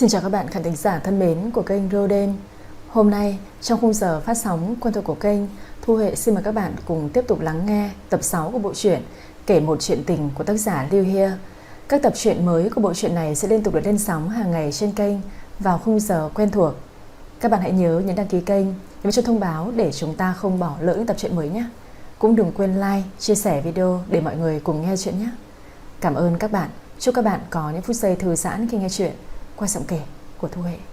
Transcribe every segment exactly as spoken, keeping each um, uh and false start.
Xin chào các bạn khán thính giả thân mến của kênh Roden. Hôm nay trong khung giờ phát sóng quen thuộc của kênh, Thu Huệ xin mời các bạn cùng tiếp tục lắng nghe tập sáu của bộ truyện Kể một chuyện tình của tác giả Lưu Hia. Các tập truyện mới của bộ truyện này sẽ liên tục được lên sóng hàng ngày trên kênh vào khung giờ quen thuộc. Các bạn hãy nhớ nhấn đăng ký kênh, nhấn cho thông báo để chúng ta không bỏ lỡ những tập truyện mới nhé. Cũng đừng quên like, chia sẻ video để mọi người cùng nghe chuyện nhé. Cảm ơn các bạn. Chúc các bạn có những phút giây thư giãn khi nghe chuyện qua giọng kể của Thu Huệ.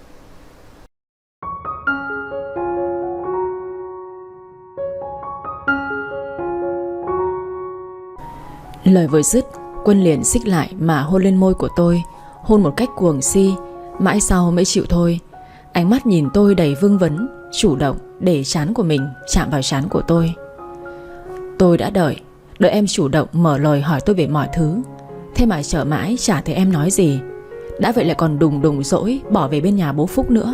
Lời vừa dứt, Quân liền xích lại mà hôn lên môi của tôi, hôn một cách cuồng si. Mãi sau mới chịu thôi. Ánh mắt nhìn tôi đầy vương vấn, chủ động để trán của mình chạm vào trán của tôi. Tôi đã đợi, đợi em chủ động mở lời hỏi tôi về mọi thứ. Thế mà chờ mãi chả thấy em nói gì. Đã vậy lại còn đùng đùng dỗi bỏ về bên nhà bố Phúc nữa.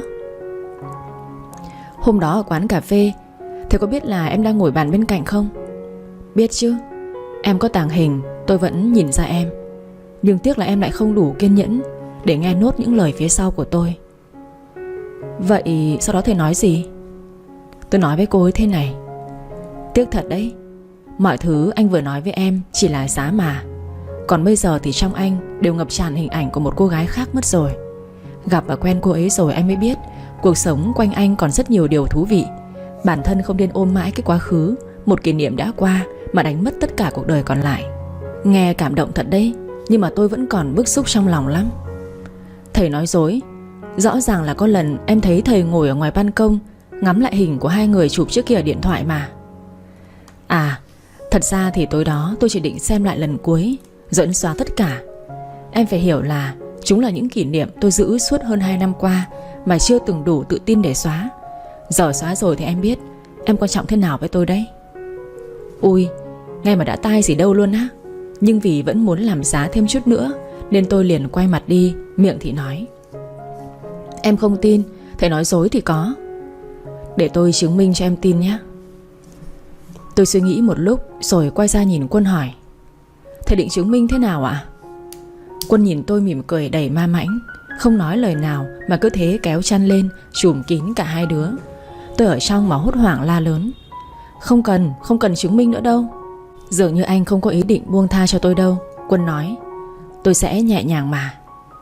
Hôm đó ở quán cà phê, thế có biết là em đang ngồi bàn bên cạnh không? Biết chứ. Em có tàng hình, tôi vẫn nhìn ra em. Nhưng tiếc là em lại không đủ kiên nhẫn để nghe nốt những lời phía sau của tôi. Vậy sau đó thầy nói gì? Tôi nói với cô ấy thế này: tiếc thật đấy, mọi thứ anh vừa nói với em chỉ là giá mà. Còn bây giờ thì trong anh đều ngập tràn hình ảnh của một cô gái khác mất rồi. Gặp và quen cô ấy rồi anh mới biết cuộc sống quanh anh còn rất nhiều điều thú vị. Bản thân không nên ôm mãi cái quá khứ, một kỷ niệm đã qua mà đánh mất tất cả cuộc đời còn lại. Nghe cảm động thật đấy, nhưng mà tôi vẫn còn bức xúc trong lòng lắm. Thầy nói dối. Rõ ràng là có lần em thấy thầy ngồi ở ngoài ban công ngắm lại hình của hai người chụp trước kia ở điện thoại mà. À, thật ra thì tối đó tôi chỉ định xem lại lần cuối rồi ấn xóa tất cả. Em phải hiểu là chúng là những kỷ niệm tôi giữ suốt hơn hai năm qua mà chưa từng đủ tự tin để xóa. Giờ xóa rồi thì em biết em quan trọng thế nào với tôi đấy. Ui, nghe mà đã tai gì đâu luôn á. Nhưng vì vẫn muốn làm giá thêm chút nữa nên tôi liền quay mặt đi, miệng thì nói: em không tin, thầy nói dối thì có. Để tôi chứng minh cho em tin nhé. Tôi suy nghĩ một lúc rồi quay ra nhìn Quân hỏi: thầy định chứng minh thế nào ạ? Quân nhìn tôi mỉm cười đầy ma mãnh, không nói lời nào mà cứ thế kéo chăn lên trùm kín cả hai đứa. Tôi ở trong mà hốt hoảng la lớn: Không cần, không cần chứng minh nữa đâu. Dường như anh không có ý định buông tha cho tôi đâu. Quân nói: tôi sẽ nhẹ nhàng mà.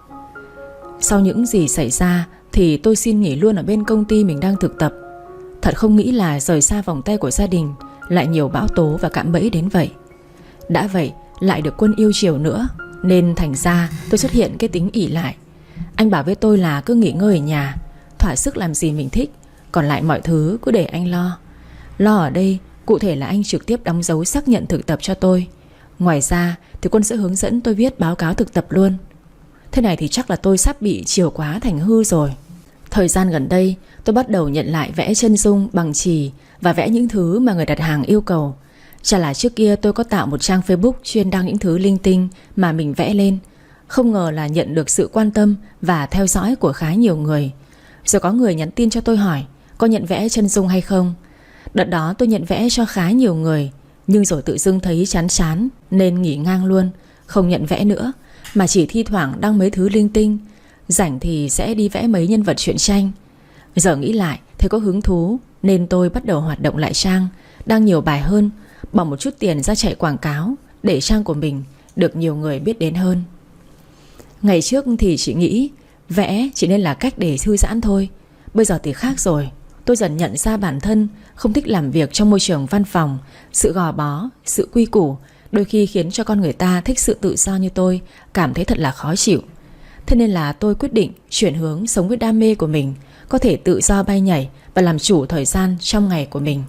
Sau những gì xảy ra thì tôi xin nghỉ luôn ở bên công ty mình đang thực tập. Thật không nghĩ là rời xa vòng tay của gia đình lại nhiều bão tố và cạm bẫy đến vậy. Đã vậy lại được Quân yêu chiều nữa, nên thành ra tôi xuất hiện cái tính ỷ lại. Anh bảo với tôi là cứ nghỉ ngơi ở nhà, thỏa sức làm gì mình thích, còn lại mọi thứ cứ để anh lo. Lo ở đây cụ thể là anh trực tiếp đóng dấu xác nhận thực tập cho tôi. Ngoài ra thì Quân sẽ hướng dẫn tôi viết báo cáo thực tập luôn. Thế này thì chắc là tôi sắp bị chiều quá thành hư rồi. Thời gian gần đây tôi bắt đầu nhận lại vẽ chân dung bằng chì và vẽ những thứ mà người đặt hàng yêu cầu. Chả là trước kia tôi có tạo một trang Facebook chuyên đăng những thứ linh tinh mà mình vẽ lên. Không ngờ là nhận được sự quan tâm và theo dõi của khá nhiều người. Rồi có người nhắn tin cho tôi hỏi có nhận vẽ chân dung hay không. Đợt đó tôi nhận vẽ cho khá nhiều người, nhưng rồi tự dưng thấy chán chán nên nghỉ ngang luôn, không nhận vẽ nữa, mà chỉ thi thoảng đăng mấy thứ linh tinh. Rảnh thì sẽ đi vẽ mấy nhân vật truyện tranh. Giờ nghĩ lại thấy có hứng thú nên tôi bắt đầu hoạt động lại trang, đăng nhiều bài hơn, bỏ một chút tiền ra chạy quảng cáo để trang của mình được nhiều người biết đến hơn. Ngày trước thì chỉ nghĩ vẽ chỉ nên là cách để thư giãn thôi. Bây giờ thì khác rồi. Tôi dần nhận ra bản thân không thích làm việc trong môi trường văn phòng. Sự gò bó, sự quy củ đôi khi khiến cho con người ta thích sự tự do như tôi cảm thấy thật là khó chịu. Thế nên là tôi quyết định chuyển hướng sống với đam mê của mình, có thể tự do bay nhảy và làm chủ thời gian trong ngày của mình.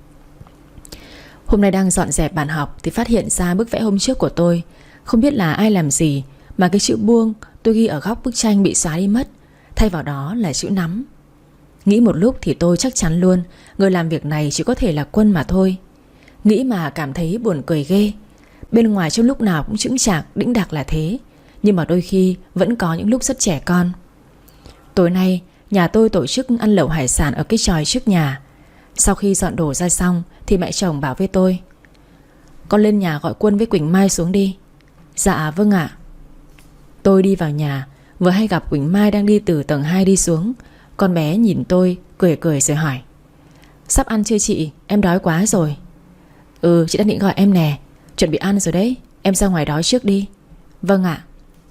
Hôm nay đang dọn dẹp bàn học thì phát hiện ra bức vẽ hôm trước của tôi. Không biết là ai làm gì mà cái chữ buông tôi ghi ở góc bức tranh bị xóa đi mất, thay vào đó là chữ nắm. Nghĩ một lúc thì tôi chắc chắn luôn người làm việc này chỉ có thể là Quân mà thôi. Nghĩ mà cảm thấy buồn cười ghê. Bên ngoài trong lúc nào cũng chững chạc đĩnh đạc là thế, nhưng mà đôi khi vẫn có những lúc rất trẻ con. Tối nay nhà tôi tổ chức ăn lẩu hải sản ở cái chòi trước nhà. Sau khi dọn đồ ra xong thì mẹ chồng bảo với tôi: con lên nhà gọi Quân với Quỳnh Mai xuống đi. Dạ vâng ạ. Tôi đi vào nhà, Vừa hay gặp Quỳnh Mai đang đi từ tầng hai đi xuống. Con bé nhìn tôi cười cười rồi hỏi: Sắp ăn chưa chị? Em đói quá rồi. Ừ, chị đang định gọi em nè. Chuẩn bị ăn rồi đấy, em ra ngoài đó trước đi. Vâng ạ.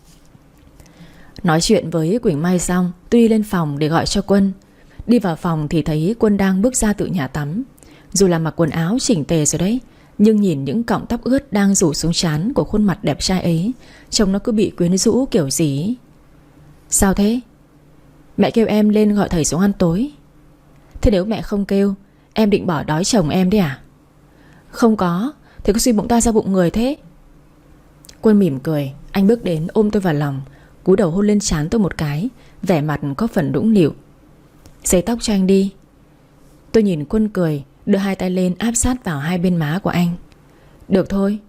Nói chuyện với Quỳnh Mai xong, tôi đi lên phòng để gọi cho Quân. Đi vào phòng thì thấy Quân đang bước ra từ nhà tắm. Dù là mặc quần áo chỉnh tề rồi đấy, nhưng nhìn những cọng tóc ướt đang rủ xuống trán của khuôn mặt đẹp trai ấy, trông nó cứ bị quyến rũ kiểu gì. Sao thế? Mẹ kêu em lên gọi thầy xuống ăn tối. Thế nếu mẹ không kêu, em định bỏ đói chồng em đấy à? Không có, thế có suy bụng ta ra bụng người thế? Quân mỉm cười. Anh bước đến ôm tôi vào lòng, cúi đầu hôn lên trán tôi một cái, vẻ mặt có phần nũng nịu. Sấy tóc cho anh đi. Tôi nhìn Quân cười, đưa hai tay lên áp sát vào hai bên má của anh. Được thôi.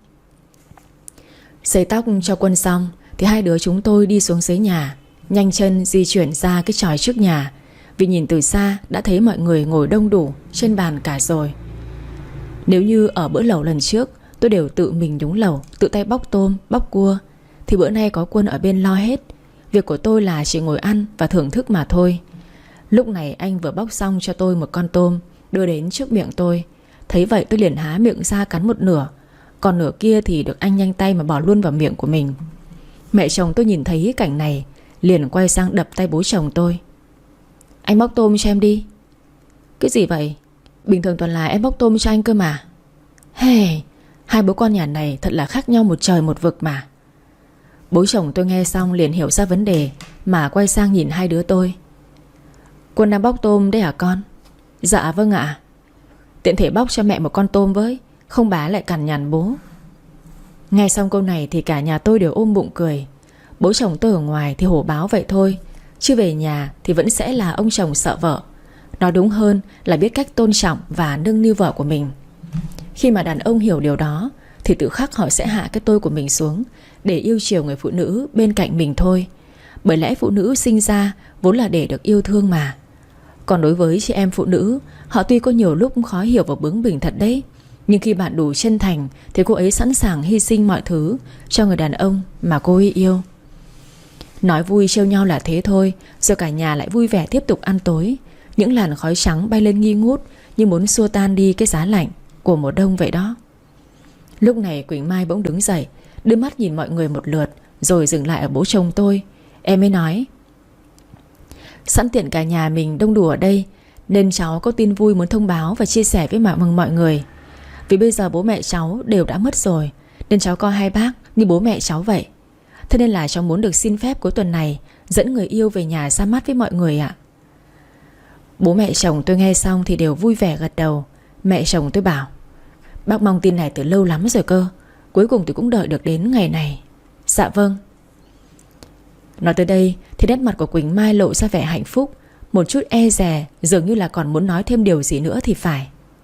Sấy tóc cho Quân xong thì hai đứa chúng tôi đi xuống dưới nhà, nhanh chân di chuyển ra cái chòi trước nhà. Vì nhìn từ xa đã thấy mọi người ngồi đông đủ trên bàn cả rồi. Nếu như ở bữa lẩu lần trước tôi đều tự mình nhúng lẩu, tự tay bóc tôm, bóc cua, thì bữa nay có Quân ở bên lo hết. Việc của tôi là chỉ ngồi ăn và thưởng thức mà thôi. Lúc này anh vừa bóc xong cho tôi một con tôm, đưa đến trước miệng tôi. Thấy vậy tôi liền há miệng ra cắn một nửa, còn nửa kia thì được anh nhanh tay mà bỏ luôn vào miệng của mình. Mẹ chồng tôi nhìn thấy cảnh này liền quay sang đập tay bố chồng tôi. Anh bóc tôm cho em đi. Cái gì vậy? Bình thường toàn là em bóc tôm cho anh cơ mà. Hey, hai bố con nhà này thật là khác nhau một trời một vực mà. Bố chồng tôi nghe xong liền hiểu ra vấn đề, mà quay sang nhìn hai đứa tôi. Quân đang bóc tôm đấy hả con? Dạ vâng ạ. Tiện thể bóc cho mẹ một con tôm với, không bá lại cằn nhằn bố. Nghe xong câu này thì cả nhà tôi đều ôm bụng cười. Bố chồng tôi ở ngoài thì hổ báo vậy thôi, chứ về nhà thì vẫn sẽ là ông chồng sợ vợ. Nói đúng hơn là biết cách tôn trọng và nâng niu vợ của mình. Khi mà đàn ông hiểu điều đó thì tự khắc họ sẽ hạ cái tôi của mình xuống để yêu chiều người phụ nữ bên cạnh mình thôi. Bởi lẽ phụ nữ sinh ra vốn là để được yêu thương mà. Còn đối với chị em phụ nữ, họ tuy có nhiều lúc khó hiểu và bướng bỉnh thật đấy, nhưng khi bạn đủ chân thành thì cô ấy sẵn sàng hy sinh mọi thứ cho người đàn ông mà cô ấy yêu. Nói vui trêu nhau là thế thôi, rồi cả nhà lại vui vẻ tiếp tục ăn tối. Những làn khói trắng bay lên nghi ngút như muốn xua tan đi cái giá lạnh của mùa đông vậy đó. Lúc này Quỳnh Mai bỗng đứng dậy, đưa mắt nhìn mọi người một lượt, rồi dừng lại ở bố chồng tôi. Em mới nói: Sẵn tiện cả nhà mình đông đủ ở đây, nên cháu có tin vui muốn thông báo và chia sẻ với mọi mọi người. Vì bây giờ bố mẹ cháu đều đã mất rồi, nên cháu coi hai bác như bố mẹ cháu vậy. Thế nên là cháu muốn được xin phép cuối tuần này dẫn người yêu về nhà ra mắt với mọi người ạ. Bố mẹ chồng tôi nghe xong thì đều vui vẻ gật đầu. Mẹ chồng tôi bảo: Bác mong tin này từ lâu lắm rồi cơ, cuối cùng thì cũng đợi được đến ngày này. Dạ vâng. Nói tới đây thì nét mặt của Quỳnh Mai lộ ra vẻ hạnh phúc, một chút e dè, dường như là còn muốn nói thêm điều gì nữa thì phải.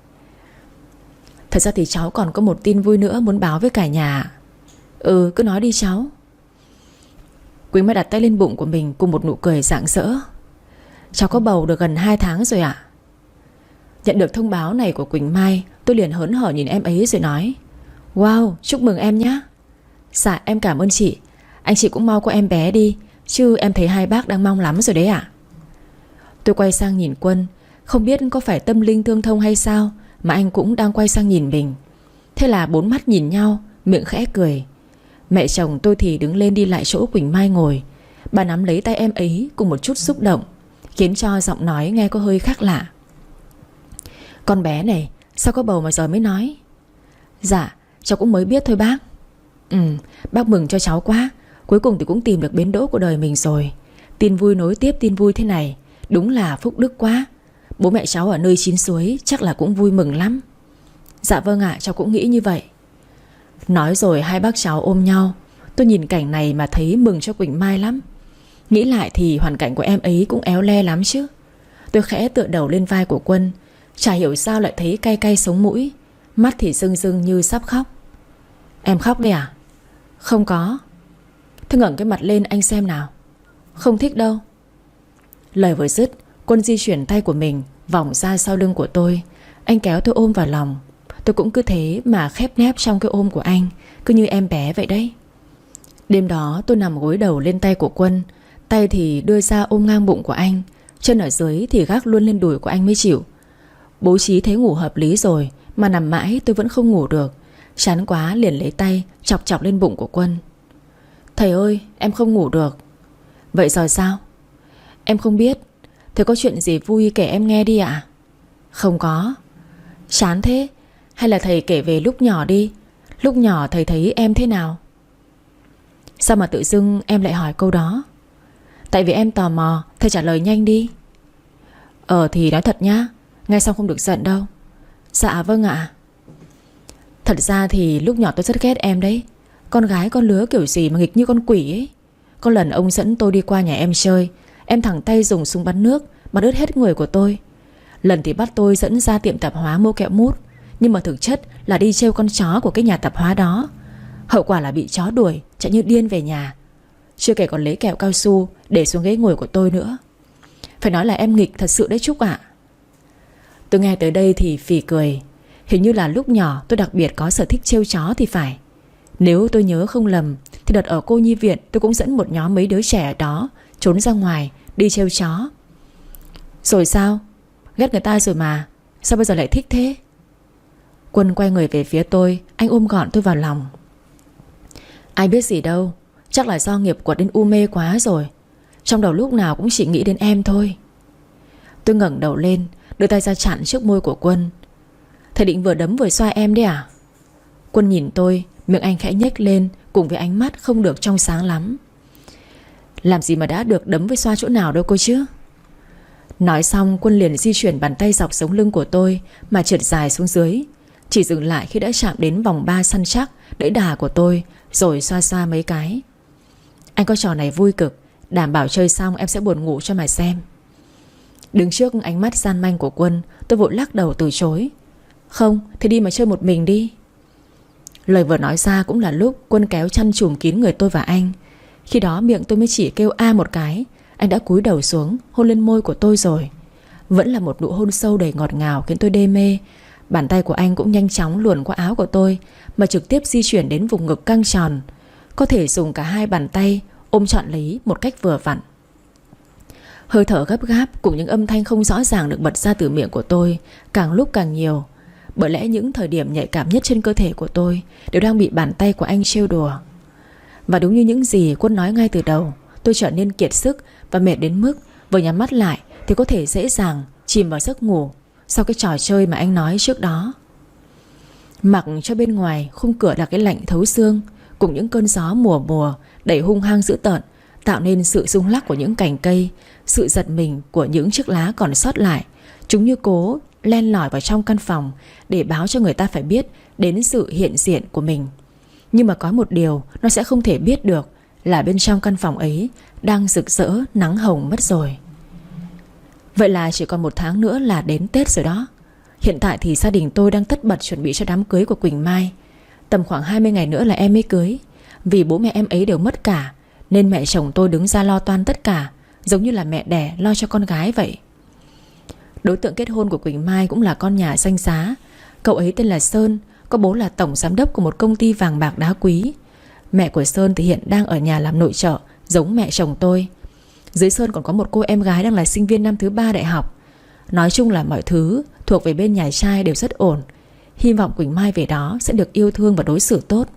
Thật ra thì cháu còn có một tin vui nữa muốn báo với cả nhà. Ừ, cứ nói đi cháu. Quỳnh Mai đặt tay lên bụng của mình cùng một nụ cười rạng rỡ. Cháu có bầu được gần hai tháng rồi ạ. Nhận được thông báo này của Quỳnh Mai, tôi liền hớn hở nhìn em ấy rồi nói: Wow, chúc mừng em nhé. Dạ em cảm ơn chị. Anh chị cũng mau có em bé đi, chứ em thấy hai bác đang mong lắm rồi đấy ạ. Tôi quay sang nhìn Quân, không biết có phải tâm linh tương thông hay sao mà anh cũng đang quay sang nhìn mình. Thế là bốn mắt nhìn nhau, miệng khẽ cười. Mẹ chồng tôi thì đứng lên đi lại chỗ Quỳnh Mai ngồi. Bà nắm lấy tay em ấy cùng một chút xúc động, khiến cho giọng nói nghe có hơi khác lạ. Con bé này sao có bầu mà giờ mới nói? Dạ cháu cũng mới biết thôi bác. Ừ, bác mừng cho cháu quá. Cuối cùng thì cũng tìm được bến đỗ của đời mình rồi. Tin vui nối tiếp tin vui thế này, đúng là phúc đức quá. Bố mẹ cháu ở nơi chín suối chắc là cũng vui mừng lắm. Dạ vâng ạ, cháu cũng nghĩ như vậy. Nói rồi hai bác cháu ôm nhau. Tôi nhìn cảnh này mà thấy mừng cho Quỳnh Mai lắm. Nghĩ lại thì hoàn cảnh của em ấy cũng éo le lắm chứ. Tôi khẽ tựa đầu lên vai của Quân, chả hiểu sao lại thấy cay cay sống mũi, mắt thì rưng rưng như sắp khóc. Em khóc đấy à? Không có. Thế ngẩng cái mặt lên anh xem nào. Không thích đâu. Lời vừa dứt, Quân di chuyển tay của mình vòng ra sau lưng của tôi. Anh kéo tôi ôm vào lòng. Tôi cũng cứ thế mà khép nép trong cái ôm của anh, cứ như em bé vậy đấy. Đêm đó tôi nằm gối đầu lên tay của Quân, tay Tay thì đưa ra ôm ngang bụng của anh, chân ở dưới thì gác luôn lên đùi của anh mới chịu. Bố trí thấy ngủ hợp lý rồi mà nằm mãi tôi vẫn không ngủ được. Chán quá liền lấy tay chọc chọc lên bụng của Quân. Thầy ơi, em không ngủ được. Vậy rồi sao? Em không biết. Thế có chuyện gì vui kể em nghe đi ạ? Không có. Chán thế. Hay là thầy kể về lúc nhỏ đi. Lúc nhỏ thầy thấy em thế nào? Sao mà tự dưng em lại hỏi câu đó? Tại vì em tò mò. Thầy trả lời nhanh đi. Ờ thì nói thật nhá, nghe xong không được giận đâu. Dạ vâng ạ. Thật ra thì lúc nhỏ tôi rất ghét em đấy. Con gái con lứa kiểu gì mà nghịch như con quỷ ấy. Có lần ông dẫn tôi đi qua nhà em chơi, em thẳng tay dùng súng bắn nước mà đứt hết người của tôi. Lần thì bắt tôi dẫn ra tiệm tạp hóa mua kẹo mút, nhưng mà thực chất là đi trêu con chó của cái nhà tạp hóa đó. Hậu quả là bị chó đuổi, chạy như điên về nhà. Chưa kể còn lấy kẹo cao su để xuống ghế ngồi của tôi nữa. Phải nói là em nghịch thật sự đấy Trúc ạ. Tôi nghe tới đây thì phì cười. Hình như là lúc nhỏ tôi đặc biệt có sở thích trêu chó thì phải. Nếu tôi nhớ không lầm thì đợt ở cô nhi viện tôi cũng dẫn một nhóm mấy đứa trẻ ở đó trốn ra ngoài đi trêu chó. Rồi sao? Ghét người ta rồi mà, sao bây giờ lại thích thế? Quân quay người về phía tôi, anh ôm gọn tôi vào lòng. Ai biết gì đâu, chắc là do nghiệp quật đến u mê quá rồi. Trong đầu lúc nào cũng chỉ nghĩ đến em thôi. Tôi ngẩng đầu lên, đưa tay ra chặn trước môi của Quân. Thầy định vừa đấm vừa xoa em đấy à? Quân nhìn tôi, miệng anh khẽ nhếch lên cùng với ánh mắt không được trong sáng lắm. Làm gì mà đã được đấm với xoa chỗ nào đâu cô chứ? Nói xong Quân liền di chuyển bàn tay dọc sống lưng của tôi mà trượt dài xuống dưới, chỉ dừng lại khi đã chạm đến vòng ba săn chắc đẫy đà của tôi, rồi xoa xoa mấy cái. Anh có trò này vui cực, đảm bảo chơi xong em sẽ buồn ngủ cho mà xem. Đứng trước ánh mắt gian manh của Quân, tôi vội lắc đầu từ chối. Không, thì đi mà chơi một mình đi. Lời vừa nói ra cũng là lúc Quân kéo chăn trùm kín người tôi và anh. Khi đó miệng tôi mới chỉ kêu a một cái, anh đã cúi đầu xuống hôn lên môi của tôi rồi. Vẫn là một nụ hôn sâu đầy ngọt ngào khiến tôi đê mê. Bàn tay của anh cũng nhanh chóng luồn qua áo của tôi mà trực tiếp di chuyển đến vùng ngực căng tròn. Có thể dùng cả hai bàn tay ôm trọn lấy một cách vừa vặn. Hơi thở gấp gáp cùng những âm thanh không rõ ràng được bật ra từ miệng của tôi càng lúc càng nhiều. Bởi lẽ những thời điểm nhạy cảm nhất trên cơ thể của tôi đều đang bị bàn tay của anh trêu đùa. Và đúng như những gì Quân nói ngay từ đầu, tôi trở nên kiệt sức và mệt đến mức vừa nhắm mắt lại thì có thể dễ dàng chìm vào giấc ngủ sau cái trò chơi mà anh nói trước đó. Mặc cho bên ngoài khung cửa là cái lạnh thấu xương, cùng những cơn gió mùa mùa đẩy hung hăng dữ tợn, tạo nên sự rung lắc của những cành cây, sự giật mình của những chiếc lá còn sót lại. Chúng như cố len lỏi vào trong căn phòng để báo cho người ta phải biết đến sự hiện diện của mình. Nhưng mà có một điều nó sẽ không thể biết được, là bên trong căn phòng ấy đang rực rỡ nắng hồng mất rồi. Vậy là chỉ còn một tháng nữa là đến Tết rồi đó. Hiện tại thì gia đình tôi đang tất bật chuẩn bị cho đám cưới của Quỳnh Mai. Tầm khoảng hai mươi ngày nữa là em mới cưới. Vì bố mẹ em ấy đều mất cả, nên mẹ chồng tôi đứng ra lo toan tất cả, giống như là mẹ đẻ lo cho con gái vậy. Đối tượng kết hôn của Quỳnh Mai cũng là con nhà danh giá. Cậu ấy tên là Sơn, có bố là tổng giám đốc của một công ty vàng bạc đá quý. Mẹ của Sơn thì hiện đang ở nhà làm nội trợ, giống mẹ chồng tôi. Dưới Sơn còn có một cô em gái đang là sinh viên năm thứ ba đại học. Nói chung là mọi thứ thuộc về bên nhà trai đều rất ổn. Hy vọng Quỳnh Mai về đó sẽ được yêu thương và đối xử tốt.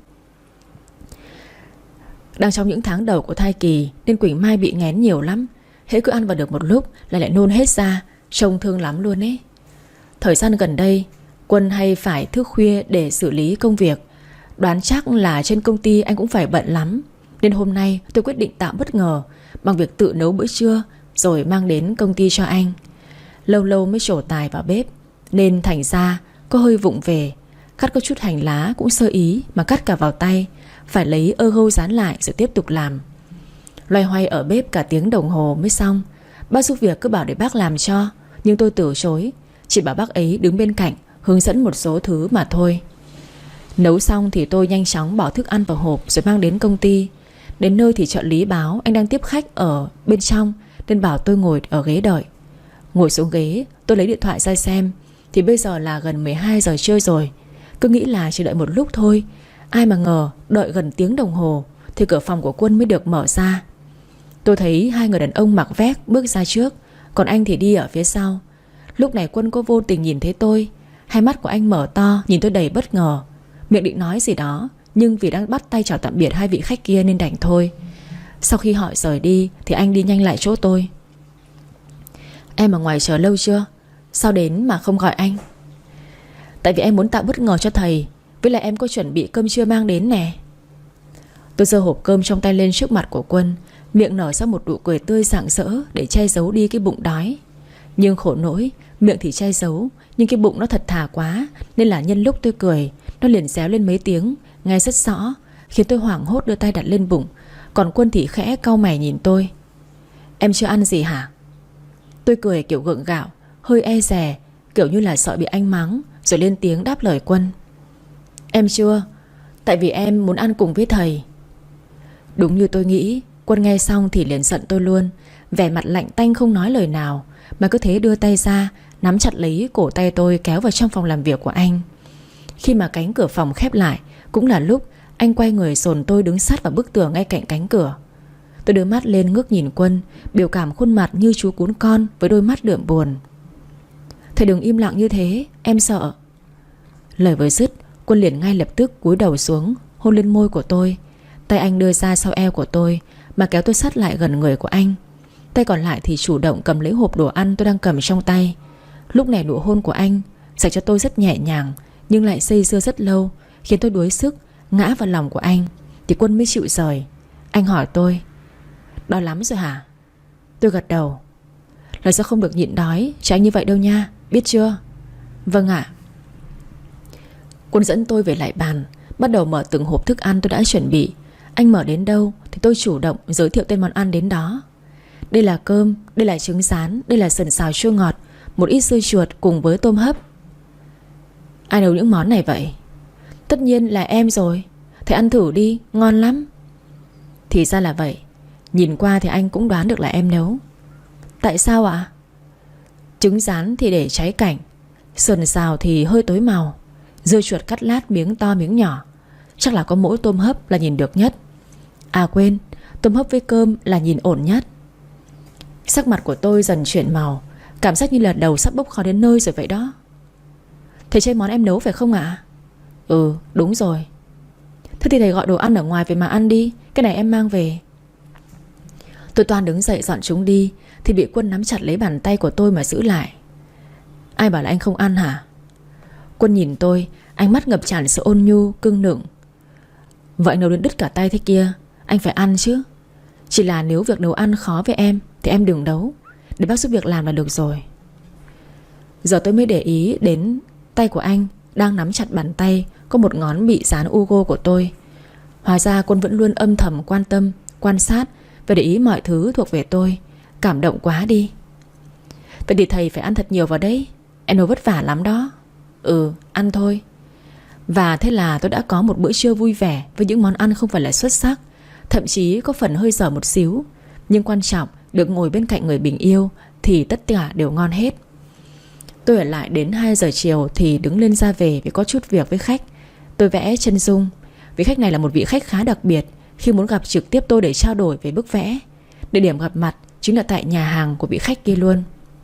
Đang trong những tháng đầu của thai kỳ nên Quỳnh Mai bị nghén nhiều lắm. Hễ cứ ăn vào được một lúc là lại nôn hết ra, trông thương lắm luôn ấy. Thời gian gần đây Quân hay phải thức khuya để xử lý công việc. Đoán chắc là trên công ty anh cũng phải bận lắm, nên hôm nay tôi quyết định tạo bất ngờ bằng việc tự nấu bữa trưa rồi mang đến công ty cho anh. Lâu lâu mới trổ tài vào bếp nên thành ra có hơi vụng về. Cắt có chút hành lá cũng sơ ý mà cắt cả vào tay, phải lấy ơ gâu dán lại rồi tiếp tục làm. Loay hoay ở bếp cả tiếng đồng hồ mới xong. Bác giúp việc cứ bảo để bác làm cho, nhưng tôi từ chối, chỉ bảo bác ấy đứng bên cạnh hướng dẫn một số thứ mà thôi. Nấu xong thì tôi nhanh chóng bỏ thức ăn vào hộp rồi mang đến công ty. Đến nơi thì trợ lý báo anh đang tiếp khách ở bên trong, nên bảo tôi ngồi ở ghế đợi. Ngồi xuống ghế, tôi lấy điện thoại ra xem thì bây giờ là gần mười hai giờ trưa rồi. Cứ nghĩ là chỉ đợi một lúc thôi, ai mà ngờ đợi gần tiếng đồng hồ thì cửa phòng của Quân mới được mở ra. Tôi thấy hai người đàn ông mặc vest bước ra trước, còn anh thì đi ở phía sau. Lúc này Quân có vô tình nhìn thấy tôi. Hai mắt của anh mở to nhìn tôi đầy bất ngờ. Miệng định nói gì đó, nhưng vì đang bắt tay chào tạm biệt hai vị khách kia nên đành thôi. Sau khi họ rời đi thì anh đi nhanh lại chỗ tôi. Em ở ngoài chờ lâu chưa? Sao đến mà không gọi anh? Tại vì em muốn tạo bất ngờ cho thầy, với lại em có chuẩn bị cơm trưa mang đến nè. Tôi giơ hộp cơm trong tay lên trước mặt của Quân, miệng nở ra một nụ cười tươi rạng rỡ để che giấu đi cái bụng đói. Nhưng khổ nỗi, miệng thì che giấu, nhưng cái bụng nó thật thà quá, nên là nhân lúc tôi cười, nó liền réo lên mấy tiếng, nghe rất rõ, khiến tôi hoảng hốt đưa tay đặt lên bụng. Còn Quân thì khẽ cau mày nhìn tôi. Em chưa ăn gì hả? Tôi cười kiểu gượng gạo, hơi e dè, kiểu như là sợ bị anh mắng, rồi lên tiếng đáp lời Quân. Em chưa, tại vì em muốn ăn cùng với thầy. Đúng như tôi nghĩ, Quân nghe xong thì liền giận tôi luôn, vẻ mặt lạnh tanh không nói lời nào, mà cứ thế đưa tay ra, nắm chặt lấy cổ tay tôi kéo vào trong phòng làm việc của anh. Khi mà cánh cửa phòng khép lại, cũng là lúc anh quay người dồn tôi đứng sát vào bức tường ngay cạnh cánh cửa. Tôi đưa mắt lên ngước nhìn Quân, biểu cảm khuôn mặt như chú cún con với đôi mắt đượm buồn. Thầy đừng im lặng như thế, em sợ. Lời vừa dứt, Quân liền ngay lập tức cúi đầu xuống, hôn lên môi của tôi. Tay anh đưa ra sau eo của tôi, mà kéo tôi sát lại gần người của anh. Tay còn lại thì chủ động cầm lấy hộp đồ ăn tôi đang cầm trong tay. Lúc này nụ hôn của anh dành cho tôi rất nhẹ nhàng, nhưng lại dây dưa rất lâu, khiến tôi đuối sức ngã vào lòng của anh. Thì Quân mới chịu rời. Anh hỏi tôi, đói lắm rồi hả? Tôi gật đầu. Lần sau không được nhịn đói cho anh như vậy đâu nha, biết chưa? Vâng ạ. Quân dẫn tôi về lại bàn, bắt đầu mở từng hộp thức ăn tôi đã chuẩn bị. Anh mở đến đâu thì tôi chủ động giới thiệu tên món ăn đến đó. Đây là cơm, đây là trứng rán, đây là sườn xào chua ngọt, một ít dưa chuột cùng với tôm hấp. Ai nấu những món này vậy? Tất nhiên là em rồi. Thầy ăn thử đi, ngon lắm. Thì ra là vậy. Nhìn qua thì anh cũng đoán được là em nấu. Tại sao ạ? Trứng rán thì để cháy cảnh, sườn xào thì hơi tối màu, dưa chuột cắt lát miếng to miếng nhỏ. Chắc là có mỗi tôm hấp là nhìn được nhất. À quên, tôm hấp với cơm là nhìn ổn nhất. Sắc mặt của tôi dần chuyển màu, cảm giác như là đầu sắp bốc khói đến nơi rồi vậy đó. Thầy chơi món em nấu phải không ạ? Ừ, đúng rồi. Thế thì thầy gọi đồ ăn ở ngoài về mà ăn đi, cái này em mang về. Tôi toan đứng dậy dọn chúng đi thì bị Quân nắm chặt lấy bàn tay của tôi mà giữ lại. Ai bảo là anh không ăn hả? Quân nhìn tôi, ánh mắt ngập tràn sự ôn nhu, cưng nựng. Vậy nấu đến đứt cả tay thế kia, anh phải ăn chứ. Chỉ là nếu việc nấu ăn khó với em thì em đừng nấu, để bác giúp việc làm là được rồi. Giờ tôi mới để ý đến tay của anh đang nắm chặt bàn tay có một ngón bị dán Ugo của tôi. Hóa ra Quân vẫn luôn âm thầm quan tâm, quan sát và để ý mọi thứ thuộc về tôi. Cảm động quá đi. Vậy thì thầy phải ăn thật nhiều vào đấy, em nấu vất vả lắm đó. Ừ, ăn thôi. Và thế là tôi đã có một bữa trưa vui vẻ với những món ăn không phải là xuất sắc, thậm chí có phần hơi dở một xíu. Nhưng quan trọng, được ngồi bên cạnh người mình yêu thì tất cả đều ngon hết. Tôi ở lại đến hai giờ chiều thì đứng lên ra về vì có chút việc với khách. Tôi vẽ chân dung. Vị khách này là một vị khách khá đặc biệt khi muốn gặp trực tiếp tôi để trao đổi về bức vẽ. Địa điểm gặp mặt chính là tại nhà hàng của vị khách kia luôn.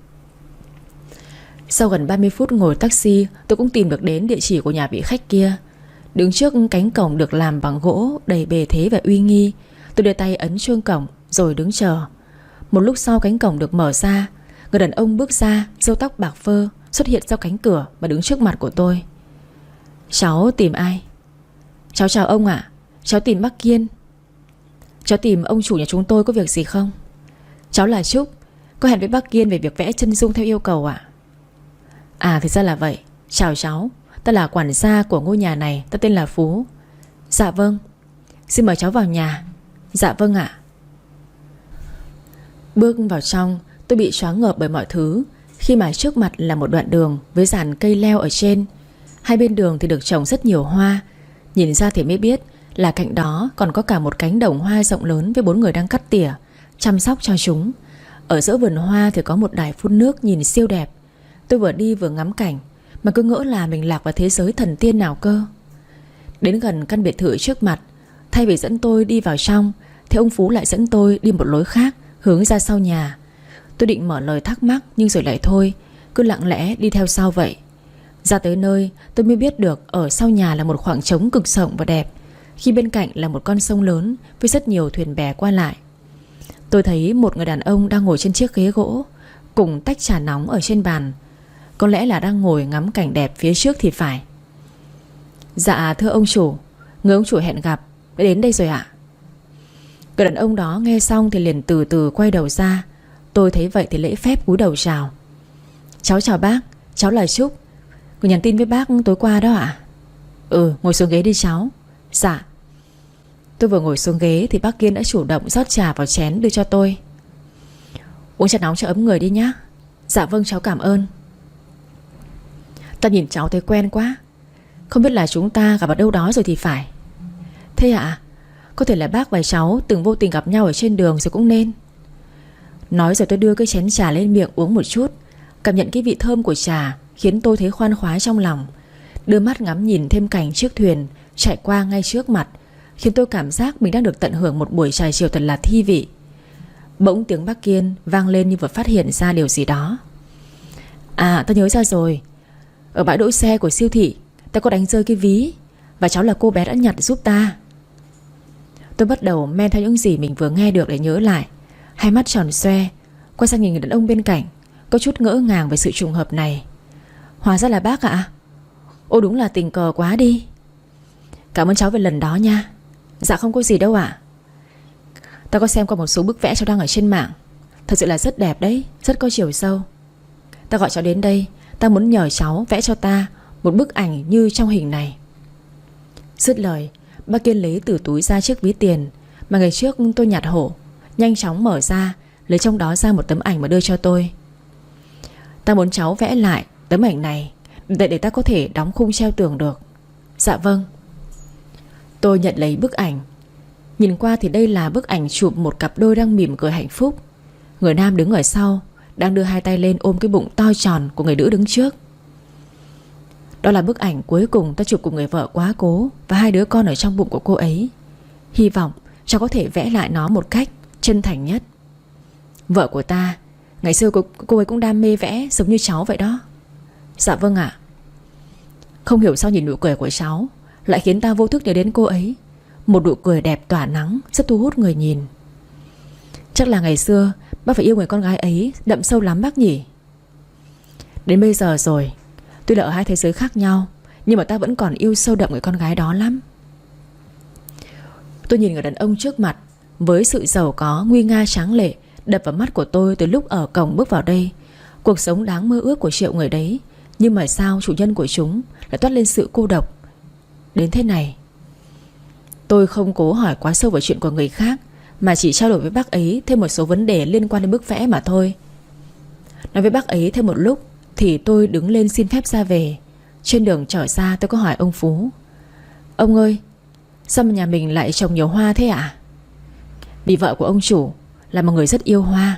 Sau gần ba mươi phút ngồi taxi, tôi cũng tìm được đến địa chỉ của nhà vị khách kia. Đứng trước cánh cổng được làm bằng gỗ đầy bề thế và uy nghi, tôi đưa tay ấn chuông cổng rồi đứng chờ. Một lúc sau cánh cổng được mở ra, người đàn ông bước ra, râu tóc bạc phơ, xuất hiện sau cánh cửa và đứng trước mặt của tôi. Cháu tìm ai? Cháu chào ông ạ. Cháu tìm bác Kiên. Cháu tìm ông chủ nhà chúng tôi có việc gì không? Cháu là Trúc, có hẹn với bác Kiên về việc vẽ chân dung theo yêu cầu ạ. À thì ra là vậy. Chào cháu, ta là quản gia của ngôi nhà này, ta tên là Phú. Dạ vâng. Xin mời cháu vào nhà. Dạ vâng ạ. Bước vào trong, tôi bị choáng ngợp bởi mọi thứ. Khi mà trước mặt là một đoạn đường với dàn cây leo ở trên. Hai bên đường thì được trồng rất nhiều hoa. Nhìn ra thì mới biết là cạnh đó còn có cả một cánh đồng hoa rộng lớn với bốn người đang cắt tỉa, chăm sóc cho chúng. Ở giữa vườn hoa thì có một đài phun nước nhìn siêu đẹp. Tôi vừa đi vừa ngắm cảnh mà cứ ngỡ là mình lạc vào thế giới thần tiên nào cơ. Đến gần căn biệt thự trước mặt, thay vì dẫn tôi đi vào trong thì ông Phú lại dẫn tôi đi một lối khác, hướng ra sau nhà. Tôi định mở lời thắc mắc nhưng rồi lại thôi, cứ lặng lẽ đi theo sau vậy. Ra tới nơi tôi mới biết được ở sau nhà là một khoảng trống cực rộng và đẹp, khi bên cạnh là một con sông lớn với rất nhiều thuyền bè qua lại. Tôi thấy một người đàn ông đang ngồi trên chiếc ghế gỗ cùng tách trà nóng ở trên bàn. Có lẽ là đang ngồi ngắm cảnh đẹp phía trước thì phải. Dạ thưa ông chủ, người ông chủ hẹn gặp đã đến đây rồi ạ. Người đàn ông đó nghe xong thì liền từ từ quay đầu ra. Tôi thấy vậy thì lễ phép cúi đầu chào. Cháu chào bác, cháu là Trúc. Người nhắn tin với bác tối qua đó ạ. Ừ, ngồi xuống ghế đi cháu. Dạ. Tôi vừa ngồi xuống ghế thì bác Kiên đã chủ động rót trà vào chén đưa cho tôi. Uống trà nóng cho ấm người đi nhá. Dạ vâng cháu cảm ơn. Ta nhìn cháu thấy quen quá, không biết là chúng ta gặp ở đâu đó rồi thì phải. Thế ạ? À? Có thể là bác và cháu từng vô tình gặp nhau ở trên đường rồi cũng nên. Nói rồi tôi đưa cái chén trà lên miệng uống một chút. Cảm nhận cái vị thơm của trà khiến tôi thấy khoan khoái trong lòng. Đưa mắt ngắm nhìn thêm cảnh chiếc thuyền chạy qua ngay trước mặt, khiến tôi cảm giác mình đang được tận hưởng một buổi trà chiều thật là thi vị. Bỗng tiếng bác Kiên vang lên như vừa phát hiện ra điều gì đó. À tôi nhớ ra rồi. Ở bãi đỗ xe của siêu thị ta có đánh rơi cái ví, và cháu là cô bé đã nhặt giúp ta. Tôi bắt đầu men theo những gì mình vừa nghe được để nhớ lại. Hai mắt tròn xoe, quay sang nhìn người đàn ông bên cạnh, có chút ngỡ ngàng về sự trùng hợp này. Hóa ra là bác ạ. À? Ô đúng là tình cờ quá đi. Cảm ơn cháu về lần đó nha. Dạ không có gì đâu ạ. À? Ta có xem qua một số bức vẽ cháu đăng ở trên mạng. Thật sự là rất đẹp đấy, rất có chiều sâu. Ta gọi cháu đến đây, ta muốn nhờ cháu vẽ cho ta một bức ảnh như trong hình này. Dứt lời, bác Kiên lấy từ túi ra chiếc ví tiền mà ngày trước tôi nhặt hộ, nhanh chóng mở ra, lấy trong đó ra một tấm ảnh mà đưa cho tôi. Ta muốn cháu vẽ lại tấm ảnh này để, để ta có thể đóng khung treo tường được. Dạ vâng. Tôi nhận lấy bức ảnh. Nhìn qua thì đây là bức ảnh chụp một cặp đôi đang mỉm cười hạnh phúc. Người nam đứng ở sau, đang đưa hai tay lên ôm cái bụng to tròn của người nữ đứng trước. Đó là bức ảnh cuối cùng ta chụp cùng người vợ quá cố và hai đứa con ở trong bụng của cô ấy. Hy vọng cháu có thể vẽ lại nó một cách chân thành nhất. Vợ của ta, ngày xưa cô, cô ấy cũng đam mê vẽ giống như cháu vậy đó. Dạ vâng ạ. Không hiểu sao nhìn nụ cười của cháu lại khiến ta vô thức nhớ đến cô ấy. Một nụ cười đẹp tỏa nắng, rất thu hút người nhìn. Chắc là ngày xưa bác phải yêu người con gái ấy đậm sâu lắm bác nhỉ. Đến bây giờ rồi, tuy là ở hai thế giới khác nhau, nhưng mà ta vẫn còn yêu sâu đậm người con gái đó lắm. Tôi nhìn người đàn ông trước mặt với sự giàu có nguy nga tráng lệ đập vào mắt của tôi từ lúc ở cổng bước vào đây. Cuộc sống đáng mơ ước của triệu người đấy, nhưng mà sao chủ nhân của chúng lại toát lên sự cô độc đến thế này. Tôi không cố hỏi quá sâu vào chuyện của người khác, mà chỉ trao đổi với bác ấy thêm một số vấn đề liên quan đến bức vẽ mà thôi. Nói với bác ấy thêm một lúc thì tôi đứng lên xin phép ra về. Trên đường trở ra tôi có hỏi ông Phú: Ông ơi, sao mà nhà mình lại trồng nhiều hoa thế ạ? À? Vì vợ của ông chủ là một người rất yêu hoa.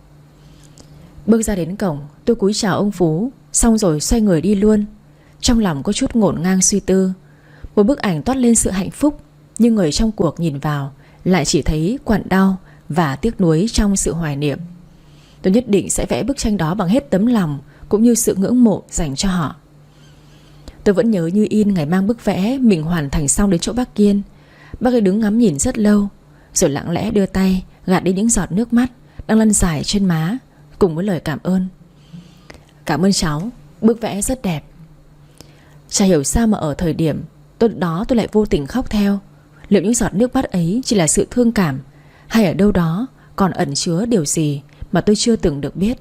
Bước ra đến cổng, tôi cúi chào ông Phú, xong rồi xoay người đi luôn. Trong lòng có chút ngổn ngang suy tư. Một bức ảnh toát lên sự hạnh phúc, nhưng người trong cuộc nhìn vào lại chỉ thấy quặn đau và tiếc nuối trong sự hoài niệm. Tôi nhất định sẽ vẽ bức tranh đó bằng hết tấm lòng cũng như sự ngưỡng mộ dành cho họ. Tôi vẫn nhớ như in ngày mang bức vẽ mình hoàn thành xong đến chỗ bác Kiên. Bác ấy đứng ngắm nhìn rất lâu, rồi lặng lẽ đưa tay gạt đi những giọt nước mắt đang lăn dài trên má, cùng với lời cảm ơn. Cảm ơn cháu, bức vẽ rất đẹp. Chả hiểu sao mà ở thời điểm tôi đó tôi lại vô tình khóc theo. Liệu những giọt nước mắt ấy chỉ là sự thương cảm, hay ở đâu đó còn ẩn chứa điều gì mà tôi chưa từng được biết.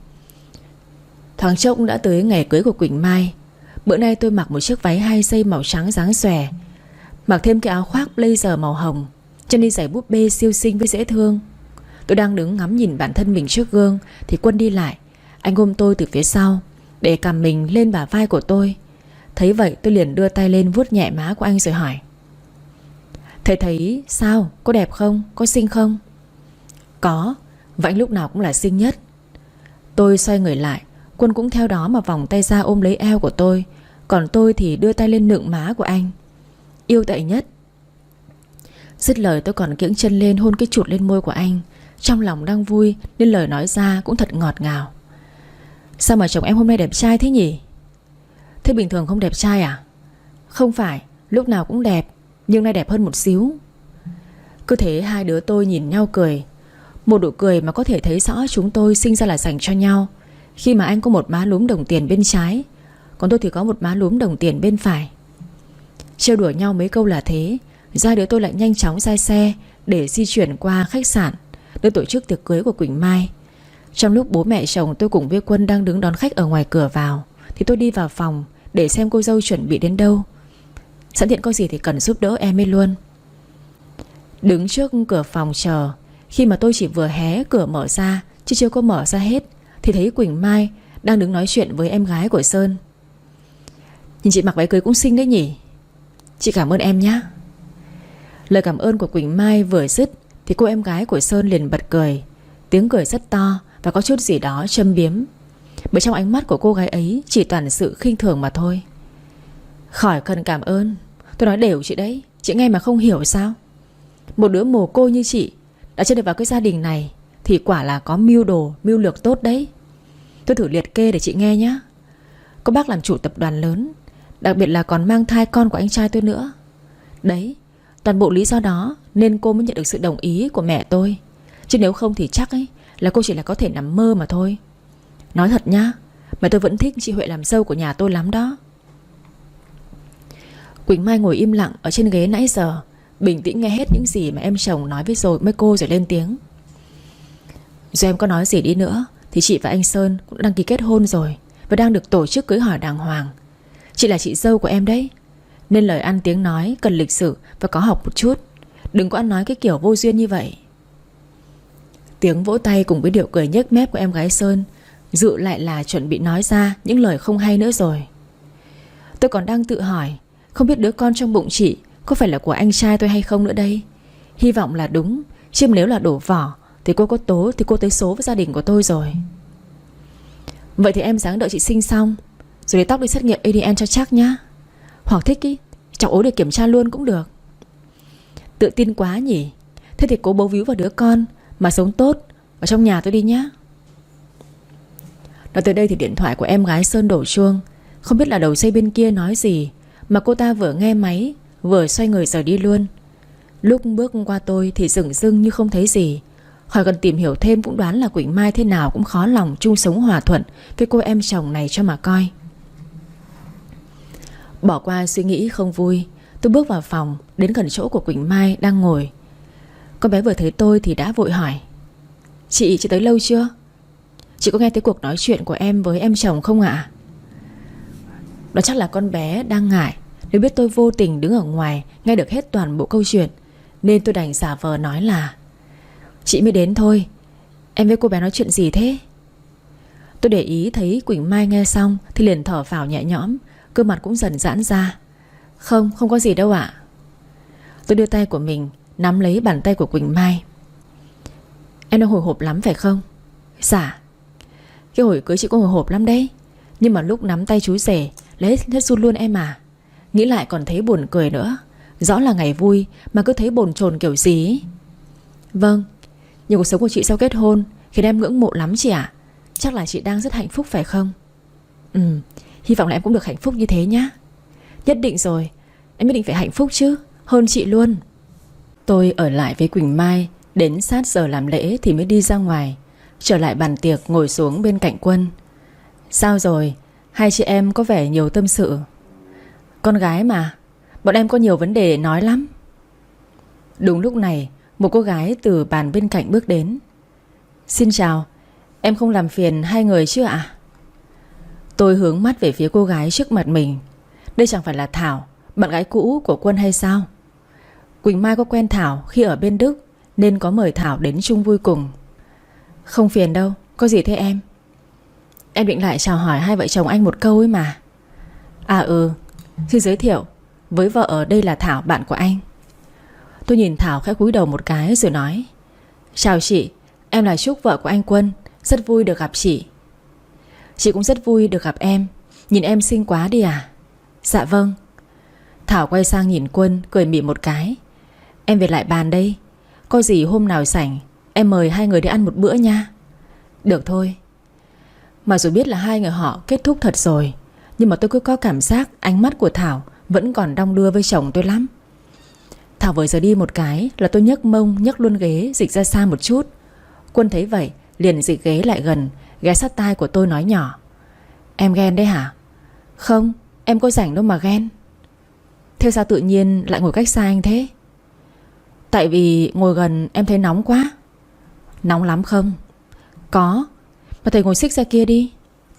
Thoáng chốc đã tới ngày cưới của Quỳnh Mai. Bữa nay tôi mặc một chiếc váy hai dây màu trắng dáng xòe, mặc thêm cái áo khoác blazer màu hồng, chân đi giày búp bê siêu xinh với dễ thương. Tôi đang đứng ngắm nhìn bản thân mình trước gương thì Quân đi lại. Anh ôm tôi từ phía sau, để cằm mình lên bả vai của tôi. Thấy vậy tôi liền đưa tay lên vuốt nhẹ má của anh rồi hỏi: Thầy thấy sao? Có đẹp không? Có xinh không? Có, và anh lúc nào cũng là xinh nhất. Tôi xoay người lại, Quân cũng theo đó mà vòng tay ra ôm lấy eo của tôi. Còn tôi thì đưa tay lên nựng má của anh. Yêu tệ nhất. Dứt lời tôi còn kiễng chân lên hôn cái chụt lên môi của anh. Trong lòng đang vui nên lời nói ra cũng thật ngọt ngào. Sao mà chồng em hôm nay đẹp trai thế nhỉ? Thế bình thường không đẹp trai à? Không phải, lúc nào cũng đẹp, nhưng nay đẹp hơn một xíu. Cứ thế hai đứa tôi nhìn nhau cười. Một nụ cười mà có thể thấy rõ chúng tôi sinh ra là dành cho nhau. Khi mà anh có một má lúm đồng tiền bên trái, còn tôi thì có một má lúm đồng tiền bên phải. Trêu đùa nhau mấy câu là thế, hai đứa tôi lại nhanh chóng ra xe để di chuyển qua khách sạn để tổ chức tiệc cưới của Quỳnh Mai. Trong lúc bố mẹ chồng tôi cùng với Quân đang đứng đón khách ở ngoài cửa vào, thì tôi đi vào phòng để xem cô dâu chuẩn bị đến đâu. Sẵn tiện có gì thì cần giúp đỡ em ấy luôn. Đứng trước cửa phòng chờ, khi mà tôi chỉ vừa hé cửa mở ra chứ chưa có mở ra hết, thì thấy Quỳnh Mai đang đứng nói chuyện với em gái của Sơn. Nhìn chị mặc váy cưới cũng xinh đấy nhỉ. Chị cảm ơn em nhé. Lời cảm ơn của Quỳnh Mai vừa dứt thì cô em gái của Sơn liền bật cười. Tiếng cười rất to và có chút gì đó châm biếm, bởi trong ánh mắt của cô gái ấy chỉ toàn sự khinh thường mà thôi. Khỏi cần cảm ơn, tôi nói đều chị đấy, chị nghe mà không hiểu sao? Một đứa mồ côi như chị đã chân được vào cái gia đình này thì quả là có mưu đồ, mưu lược tốt đấy. Tôi thử liệt kê để chị nghe nhé. Có bác làm chủ tập đoàn lớn, đặc biệt là còn mang thai con của anh trai tôi nữa. Đấy, toàn bộ lý do đó nên cô mới nhận được sự đồng ý của mẹ tôi. Chứ nếu không thì chắc ấy là cô chỉ là có thể nằm mơ mà thôi. Nói thật nhá, mẹ tôi vẫn thích chị Huệ làm dâu của nhà tôi lắm đó. Quỳnh Mai ngồi im lặng ở trên ghế nãy giờ, bình tĩnh nghe hết những gì mà em chồng nói với rồi với cô rồi lên tiếng. Dù em có nói gì đi nữa thì chị và anh Sơn cũng đã đăng ký kết hôn rồi, và đang được tổ chức cưới hỏi đàng hoàng. Chị là chị dâu của em đấy, nên lời ăn tiếng nói cần lịch sự và có học một chút. Đừng có ăn nói cái kiểu vô duyên như vậy. Tiếng vỗ tay cùng với điệu cười nhếch mép của em gái Sơn dự lại là chuẩn bị nói ra những lời không hay nữa rồi. Tôi còn đang tự hỏi, không biết đứa con trong bụng chị có phải là của anh trai tôi hay không nữa đây. Hy vọng là đúng, chứ nếu là đổ vỏ thì cô có tố thì cô tới số với gia đình của tôi rồi. Vậy thì em ráng đợi chị sinh xong rồi lấy tóc đi xét nghiệm a đê en cho chắc nhá. Hoặc thích ý, chọc ối để kiểm tra luôn cũng được. Tự tin quá nhỉ. Thế thì cố bấu víu vào đứa con mà sống tốt ở trong nhà tôi đi nhá. Nói tới đây thì điện thoại của em gái Sơn đổ chuông. Không biết là đầu dây bên kia nói gì mà cô ta vừa nghe máy vừa xoay người rời đi luôn. Lúc bước qua tôi thì dửng dưng như không thấy gì. Khỏi cần tìm hiểu thêm cũng đoán là Quỳnh Mai thế nào cũng khó lòng chung sống hòa thuận với cô em chồng này cho mà coi. Bỏ qua suy nghĩ không vui, tôi bước vào phòng, đến gần chỗ của Quỳnh Mai đang ngồi. Con bé vừa thấy tôi thì đã vội hỏi: Chị, chị tới lâu chưa? Chị có nghe thấy cuộc nói chuyện của em với em chồng không ạ? Đó chắc là con bé đang ngại, nếu biết tôi vô tình đứng ở ngoài nghe được hết toàn bộ câu chuyện, nên tôi đành giả vờ nói là: Chị mới đến thôi. Em với cô bé nói chuyện gì thế? Tôi để ý thấy Quỳnh Mai nghe xong thì liền thở phào nhẹ nhõm, cơ mặt cũng dần giãn ra. Không, không có gì đâu ạ. Tôi đưa tay của mình nắm lấy bàn tay của Quỳnh Mai. Em đang hồi hộp lắm phải không? Dạ. Cái hồi cưới chị có hồi hộp lắm đấy, nhưng mà lúc nắm tay chú rể lấy hết, hết run luôn em à. Nghĩ lại còn thấy buồn cười nữa. Rõ là ngày vui mà cứ thấy bồn chồn kiểu gì ấy. Vâng, nhiều cuộc sống của chị sau kết hôn khiến em ngưỡng mộ lắm chị ạ. Chắc là chị đang rất hạnh phúc phải không? Ừ, hy vọng là em cũng được hạnh phúc như thế nhá. Nhất định rồi, em nhất định phải hạnh phúc chứ, hơn chị luôn. Tôi ở lại với Quỳnh Mai đến sát giờ làm lễ thì mới đi ra ngoài. Trở lại bàn tiệc ngồi xuống bên cạnh Quân. Sao rồi, hai chị em có vẻ nhiều tâm sự. Con gái mà, bọn em có nhiều vấn đề để nói lắm. Đúng lúc này, một cô gái từ bàn bên cạnh bước đến. Xin chào, em không làm phiền hai người chứ ạ? Tôi hướng mắt về phía cô gái trước mặt mình. Đây chẳng phải là Thảo, bạn gái cũ của Quân hay sao? Quỳnh Mai có quen Thảo khi ở bên Đức nên có mời Thảo đến chung vui cùng. Không phiền đâu, có gì thế em? Em định lại chào hỏi hai vợ chồng anh một câu ấy mà. À ừ, xin giới thiệu, với vợ ở đây là Thảo, bạn của anh. Tôi nhìn Thảo khẽ cúi đầu một cái rồi nói: Chào chị, em là Trúc, vợ của anh Quân. Rất vui được gặp chị. Chị cũng rất vui được gặp em. Nhìn em xinh quá đi à? Dạ vâng. Thảo quay sang nhìn Quân, cười mỉm một cái. Em về lại bàn đây. Có gì hôm nào rảnh em mời hai người đi ăn một bữa nha. Được thôi. Mặc dù biết là hai người họ kết thúc thật rồi, nhưng mà tôi cứ có cảm giác ánh mắt của Thảo vẫn còn đong đưa với chồng tôi lắm. Thảo vừa rời đi một cái là tôi nhấc mông nhấc luôn ghế dịch ra xa một chút. Quân thấy vậy liền dịch ghế lại gần, ghé sát tai của tôi nói nhỏ: Em ghen đấy hả? Không, em có rảnh đâu mà ghen. Thế sao tự nhiên lại ngồi cách xa anh thế? Tại vì ngồi gần em thấy nóng quá. Nóng lắm không? Có. Mà thầy ngồi xích ra kia đi.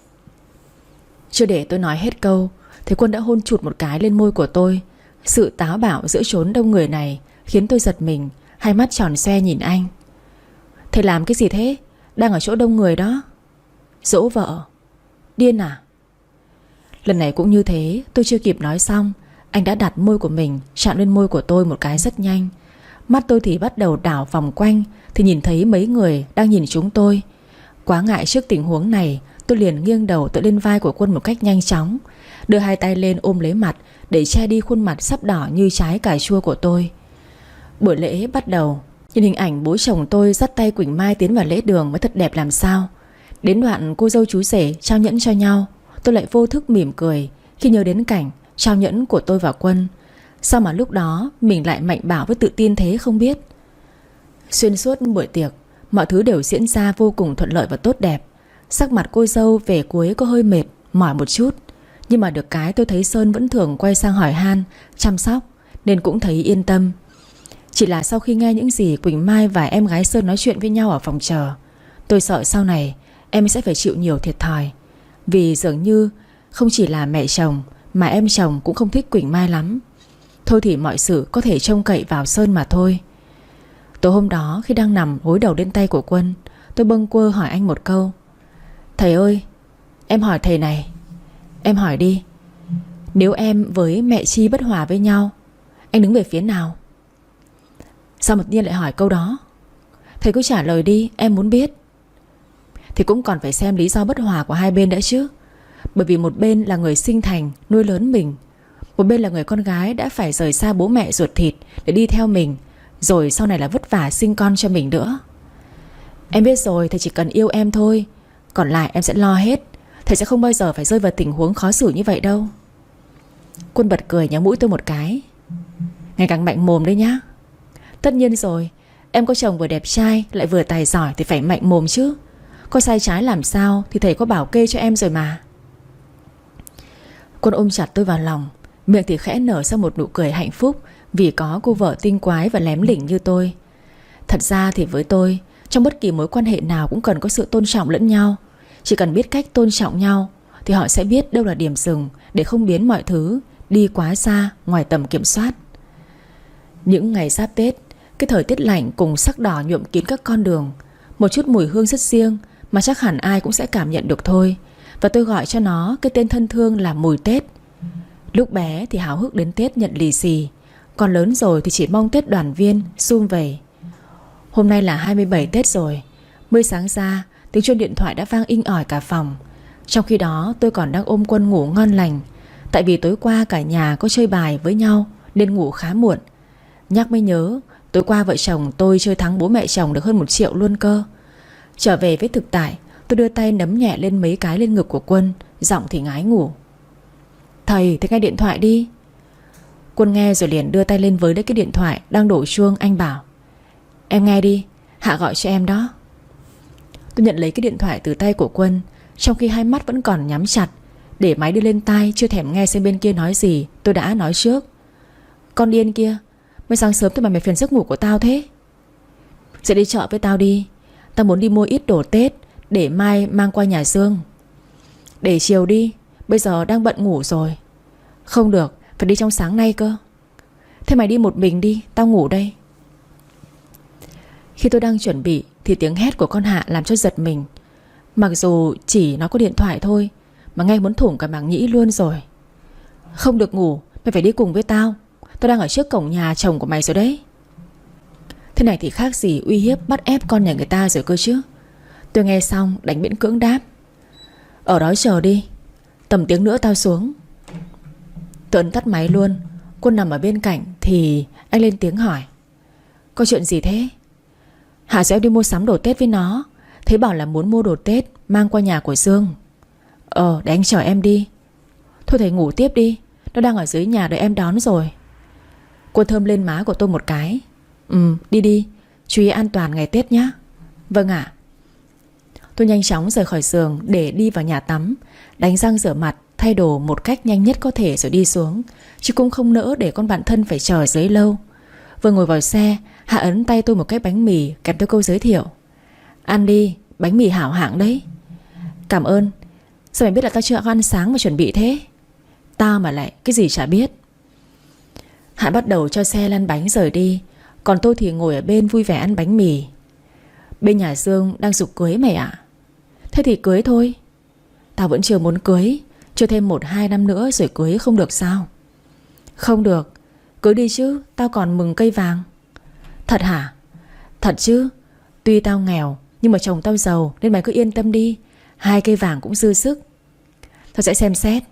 Chưa để tôi nói hết câu thì Quân đã hôn chụt một cái lên môi của tôi. Sự táo bạo giữa chốn đông người này khiến tôi giật mình, hai mắt tròn xoe nhìn anh. Thầy làm cái gì thế? Đang ở chỗ đông người đó. Dỗ vợ. Điên à? Lần này cũng như thế. Tôi chưa kịp nói xong, anh đã đặt môi của mình chạm lên môi của tôi một cái rất nhanh. Mắt tôi thì bắt đầu đảo vòng quanh thì nhìn thấy mấy người đang nhìn chúng tôi. Quá ngại trước tình huống này, tôi liền nghiêng đầu tựa lên vai của Quân một cách nhanh chóng, đưa hai tay lên ôm lấy mặt để che đi khuôn mặt sắp đỏ như trái cà chua của tôi. Buổi lễ bắt đầu. Nhìn hình ảnh bố chồng tôi dắt tay Quỳnh Mai tiến vào lễ đường mới thật đẹp làm sao. Đến đoạn cô dâu chú rể trao nhẫn cho nhau, tôi lại vô thức mỉm cười khi nhớ đến cảnh trao nhẫn của tôi và Quân. Sao mà lúc đó mình lại mạnh bạo với tự tin thế không biết. Xuyên suốt buổi tiệc, mọi thứ đều diễn ra vô cùng thuận lợi và tốt đẹp. Sắc mặt cô dâu về cuối có hơi mệt, mỏi một chút, nhưng mà được cái tôi thấy Sơn vẫn thường quay sang hỏi han, chăm sóc, nên cũng thấy yên tâm. Chỉ là sau khi nghe những gì Quỳnh Mai và em gái Sơn nói chuyện với nhau ở phòng chờ, tôi sợ sau này em sẽ phải chịu nhiều thiệt thòi. Vì dường như không chỉ là mẹ chồng mà em chồng cũng không thích Quỳnh Mai lắm. Thôi thì mọi sự có thể trông cậy vào Sơn mà thôi. Tối hôm đó khi đang nằm gối đầu lên tay của Quân, tôi bâng quơ hỏi anh một câu: Thầy ơi, em hỏi thầy này. Em hỏi đi. Nếu em với mẹ Chi bất hòa với nhau, anh đứng về phía nào? Sao đột nhiên lại hỏi câu đó? Thầy cứ trả lời đi, em muốn biết. Thì cũng còn phải xem lý do bất hòa của hai bên đã chứ. Bởi vì một bên là người sinh thành, nuôi lớn mình, một bên là người con gái đã phải rời xa bố mẹ ruột thịt để đi theo mình, rồi sau này là vất vả sinh con cho mình nữa. Em biết rồi, thầy chỉ cần yêu em thôi, còn lại em sẽ lo hết. Thầy sẽ không bao giờ phải rơi vào tình huống khó xử như vậy đâu. Quân bật cười nhéo mũi tôi một cái: Ngày càng mạnh mồm đấy nhá. Tất nhiên rồi, em có chồng vừa đẹp trai lại vừa tài giỏi thì phải mạnh mồm chứ. Có sai trái làm sao thì thầy có bảo kê cho em rồi mà. Quân ôm chặt tôi vào lòng, miệng thì khẽ nở ra một nụ cười hạnh phúc vì có cô vợ tinh quái và lém lỉnh như tôi. Thật ra thì với tôi, trong bất kỳ mối quan hệ nào cũng cần có sự tôn trọng lẫn nhau. Chỉ cần biết cách tôn trọng nhau thì họ sẽ biết đâu là điểm dừng để không biến mọi thứ đi quá xa ngoài tầm kiểm soát. Những ngày giáp Tết, cái thời tiết lạnh cùng sắc đỏ nhuộm kín các con đường, một chút mùi hương rất riêng mà chắc hẳn ai cũng sẽ cảm nhận được thôi. Và tôi gọi cho nó cái tên thân thương là mùi Tết. Lúc bé thì háo hức đến Tết nhận lì xì, còn lớn rồi thì chỉ mong Tết đoàn viên sum vầy. Hôm nay là hai mươi bảy Tết rồi. Mới sáng ra, tiếng chuông điện thoại đã vang inh ỏi cả phòng. Trong khi đó tôi còn đang ôm Quân ngủ ngon lành. Tại vì tối qua cả nhà có chơi bài với nhau nên ngủ khá muộn. Nhắc mới nhớ, tối qua vợ chồng tôi chơi thắng bố mẹ chồng được hơn một triệu luôn cơ. Trở về với thực tại, tôi đưa tay nấm nhẹ lên mấy cái lên ngực của Quân, giọng thì ngái ngủ. Thầy, thầy nghe điện thoại đi. Quân nghe rồi liền đưa tay lên với lấy cái điện thoại đang đổ chuông. Anh bảo: Em nghe đi, Hạ gọi cho em đó. Tôi nhận lấy cái điện thoại từ tay của Quân, trong khi hai mắt vẫn còn nhắm chặt, để máy đưa lên tai, chưa thèm nghe xem bên kia nói gì. Tôi đã nói trước: Con điên kia, mới sáng sớm thôi mà mày phiền giấc ngủ của tao thế. Dậy đi chợ với tao đi. Tao muốn đi mua ít đồ Tết để mai mang qua nhà Dương. Để chiều đi, bây giờ đang bận ngủ rồi. Không được, phải đi trong sáng nay cơ. Thế mày đi một mình đi, tao ngủ đây. Khi tôi đang chuẩn bị thì tiếng hét của con Hạ làm cho giật mình. Mặc dù chỉ nó có điện thoại thôi mà nghe muốn thủng cả màng nhĩ luôn rồi. Không được ngủ, mày phải đi cùng với tao. Tao đang ở trước cổng nhà chồng của mày rồi đấy. Thế này thì khác gì uy hiếp bắt ép con nhà người ta rồi cơ chứ. Tôi nghe xong đánh miễn cưỡng đáp: Ở đó chờ đi, tầm tiếng nữa tao xuống. Tôi ấn tắt máy luôn. Quân nằm ở bên cạnh thì anh lên tiếng hỏi: Có chuyện gì thế? Hạ sẽ em đi mua sắm đồ Tết với nó. Thế bảo là muốn mua đồ Tết mang qua nhà của Dương. Ờ để anh chở em đi. Thôi thầy ngủ tiếp đi, nó đang ở dưới nhà đợi em đón rồi. Cô thơm lên má của tôi một cái. Ừ đi đi, chú ý an toàn ngày Tết nhé. Vâng ạ. Tôi nhanh chóng rời khỏi giường để đi vào nhà tắm, đánh răng rửa mặt, thay đồ một cách nhanh nhất có thể rồi đi xuống, chứ cũng không nỡ để con bạn thân phải chờ dưới lâu. Vừa ngồi vào xe, Hạ ấn tay tôi một cái bánh mì kèm theo câu giới thiệu. Ăn đi, bánh mì hảo hạng đấy. Cảm ơn. Sao mày biết là tao chưa ăn sáng mà chuẩn bị thế? Tao mà lại cái gì chả biết. Hạ bắt đầu cho xe lăn bánh rời đi, còn tôi thì ngồi ở bên vui vẻ ăn bánh mì. Bên nhà Dương đang giục cưới mày ạ. Thế thì cưới thôi. Tao vẫn chưa muốn cưới. Chưa thêm một hai năm nữa rồi cưới không được sao? Không được. Cưới đi chứ, tao còn mừng cây vàng. Thật hả? Thật chứ. Tuy tao nghèo nhưng mà chồng tao giàu, nên mày cứ yên tâm đi. Hai cây vàng cũng dư sức. Tao sẽ xem xét.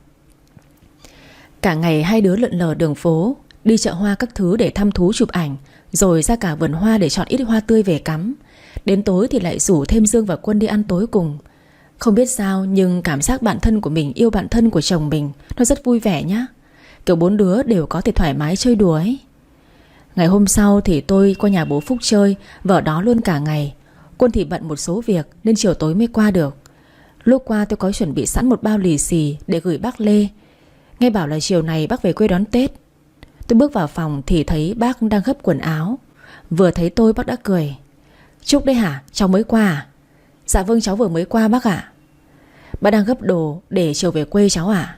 Cả ngày hai đứa lượn lờ đường phố, đi chợ hoa các thứ để thăm thú chụp ảnh, rồi ra cả vườn hoa để chọn ít hoa tươi về cắm. Đến tối thì lại rủ thêm Dương và Quân đi ăn tối cùng. Không biết sao nhưng cảm giác bạn thân của mình yêu bạn thân của chồng mình nó rất vui vẻ nhá. Kiểu bốn đứa đều có thể thoải mái chơi đùa ấy. Ngày hôm sau thì tôi qua nhà bố Phúc chơi, và ở đó luôn cả ngày. Quân thì bận một số việc nên chiều tối mới qua được. Lúc qua tôi có chuẩn bị sẵn một bao lì xì để gửi bác Lê. Nghe bảo là chiều này bác về quê đón Tết. Tôi bước vào phòng thì thấy bác đang gấp quần áo. Vừa thấy tôi bác đã cười. Trúc đây hả? Cháu mới qua à? Dạ vâng cháu vừa mới qua bác ạ. Bác đang gấp đồ để chiều về quê cháu à?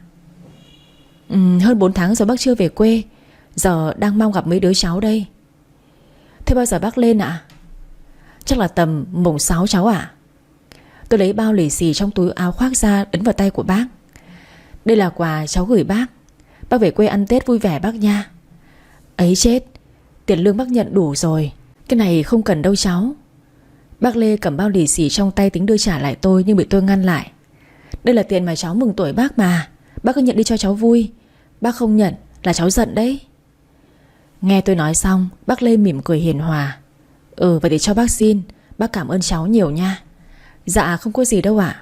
ừ, Hơn bốn tháng rồi bác chưa về quê. Giờ đang mong gặp mấy đứa cháu đây. Thế bao giờ bác lên ạ? Chắc là tầm mùng sáu cháu ạ. Tôi lấy bao lì xì trong túi áo khoác ra ấn vào tay của bác. Đây là quà cháu gửi bác. Bác về quê ăn Tết vui vẻ bác nha. Ấy chết, tiền lương bác nhận đủ rồi, cái này không cần đâu cháu. Bác Lê cầm bao lì xì trong tay tính đưa trả lại tôi, nhưng bị tôi ngăn lại. Đây là tiền mà cháu mừng tuổi bác mà, bác cứ nhận đi cho cháu vui. Bác không nhận là cháu giận đấy. Nghe tôi nói xong, bác Lê mỉm cười hiền hòa. Ừ vậy thì cho bác xin. Bác cảm ơn cháu nhiều nha. Dạ không có gì đâu ạ.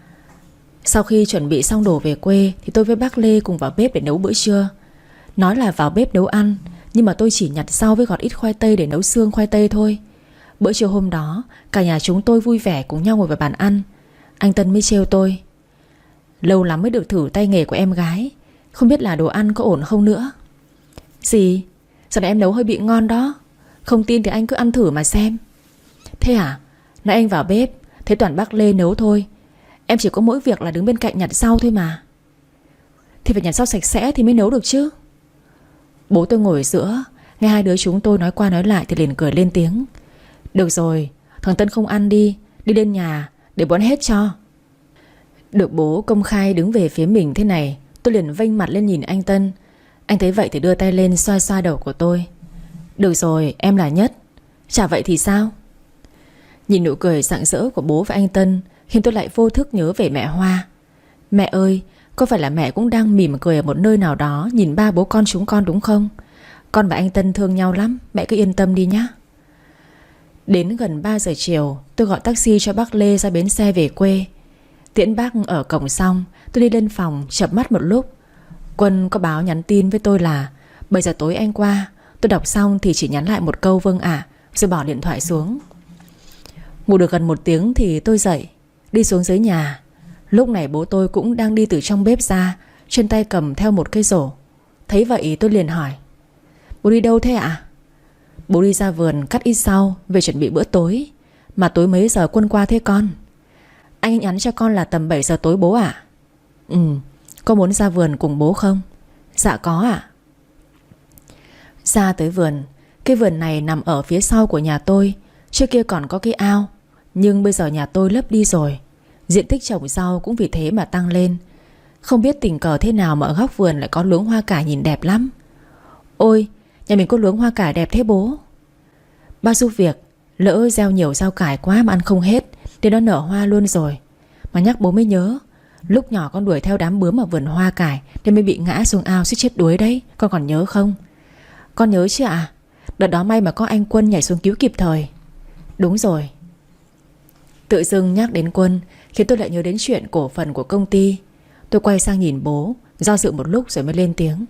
Sau khi chuẩn bị xong đồ về quê thì tôi với bác Lê cùng vào bếp để nấu bữa trưa. Nói là vào bếp nấu ăn, nhưng mà tôi chỉ nhặt rau với gọt ít khoai tây để nấu xương khoai tây thôi. Bữa trưa hôm đó, cả nhà chúng tôi vui vẻ cùng nhau ngồi vào bàn ăn. Anh Tân mới trêu tôi. Lâu lắm mới được thử tay nghề của em gái, không biết là đồ ăn có ổn không nữa. Gì? Giờ này em nấu hơi bị ngon đó. Không tin thì anh cứ ăn thử mà xem. Thế à? Nãy anh vào bếp thấy toàn bác Lê nấu thôi. Em chỉ có mỗi việc là đứng bên cạnh nhặt rau thôi mà. Thì phải nhặt rau sạch sẽ thì mới nấu được chứ. Bố tôi ngồi ở giữa, nghe hai đứa chúng tôi nói qua nói lại thì liền cười lên tiếng. Được rồi, thằng Tân không ăn đi, đi lên nhà để bón hết cho. Được bố công khai đứng về phía mình thế này, tôi liền vênh mặt lên nhìn anh Tân. Anh thấy vậy thì đưa tay lên xoa xoa đầu của tôi. Được rồi, em là nhất. Chả vậy thì sao? Nhìn nụ cười rạng rỡ của bố và anh Tân khiến tôi lại vô thức nhớ về mẹ Hoa. Mẹ ơi, có phải là mẹ cũng đang mỉm cười ở một nơi nào đó nhìn ba bố con chúng con đúng không? Con và anh Tân thương nhau lắm, mẹ cứ yên tâm đi nhé. Đến gần ba giờ chiều, tôi gọi taxi cho bác Lê ra bến xe về quê. Tiễn bác ở cổng xong, tôi đi lên phòng chợp mắt một lúc. Quân có báo nhắn tin với tôi là bảy giờ tối anh qua. Tôi đọc xong thì chỉ nhắn lại một câu vâng ạ, rồi bỏ điện thoại xuống. Ngủ được gần một tiếng thì tôi dậy, đi xuống dưới nhà. Lúc này bố tôi cũng đang đi từ trong bếp ra, trên tay cầm theo một cây rổ. Thấy vậy tôi liền hỏi. Bố đi đâu thế ạ? Bố đi ra vườn cắt ít rau về chuẩn bị bữa tối. Mà tối mấy giờ Quân qua thế con? Anh nhắn cho con là tầm bảy giờ tối bố ạ. Ừ, con muốn ra vườn cùng bố không? Dạ có ạ. Ra tới vườn. Cái vườn này nằm ở phía sau của nhà tôi. Trước kia còn có cái ao, nhưng bây giờ nhà tôi lấp đi rồi. Diện tích trồng rau cũng vì thế mà tăng lên. Không biết tình cờ thế nào mà ở góc vườn lại có luống hoa cải nhìn đẹp lắm. Ôi, nhà mình có luống hoa cải đẹp thế bố. Bác giúp việc, lỡ gieo nhiều rau cải quá mà ăn không hết thì nó nở hoa luôn rồi. Mà nhắc bố mới nhớ, lúc nhỏ con đuổi theo đám bướm ở vườn hoa cải nên mới bị ngã xuống ao suýt chết đuối đấy. Con còn nhớ không? Con nhớ chứ ạ. Đợt đó may mà có anh Quân nhảy xuống cứu kịp thời. Đúng rồi. Tự dưng nhắc đến Quân khiến tôi lại nhớ đến chuyện cổ phần của công ty. Tôi quay sang nhìn bố, do dự một lúc rồi mới lên tiếng.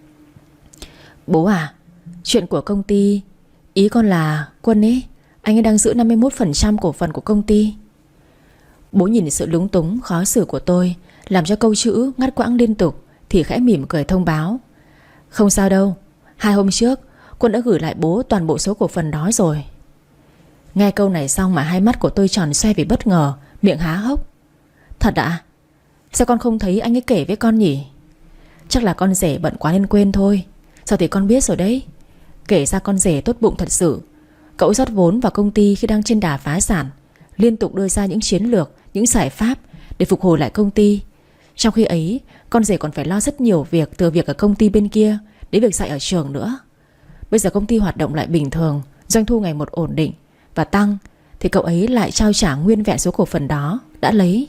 Bố à, chuyện của công ty, ý con là Quân ấy, anh ấy đang giữ năm mươi mốt phần trăm cổ phần của công ty. Bố nhìn sự lúng túng khó xử của tôi, làm cho câu chữ ngắt quãng liên tục, thì khẽ mỉm cười thông báo. Không sao đâu, hai hôm trước Quân đã gửi lại bố toàn bộ số cổ phần đó rồi. Nghe câu này xong mà hai mắt của tôi tròn xoe vì bất ngờ, miệng há hốc. Thật ạ? Sao con không thấy anh ấy kể với con nhỉ? Chắc là con rể bận quá nên quên thôi. Sao thì con biết rồi đấy. Kể ra con rể tốt bụng thật sự. Cậu rót vốn vào công ty khi đang trên đà phá sản, liên tục đưa ra những chiến lược, những giải pháp để phục hồi lại công ty. Trong khi ấy, con rể còn phải lo rất nhiều việc, từ việc ở công ty bên kia đến việc dạy ở trường nữa. Bây giờ công ty hoạt động lại bình thường, doanh thu ngày một ổn định và tăng, thì cậu ấy lại trao trả nguyên vẹn số cổ phần đó đã lấy.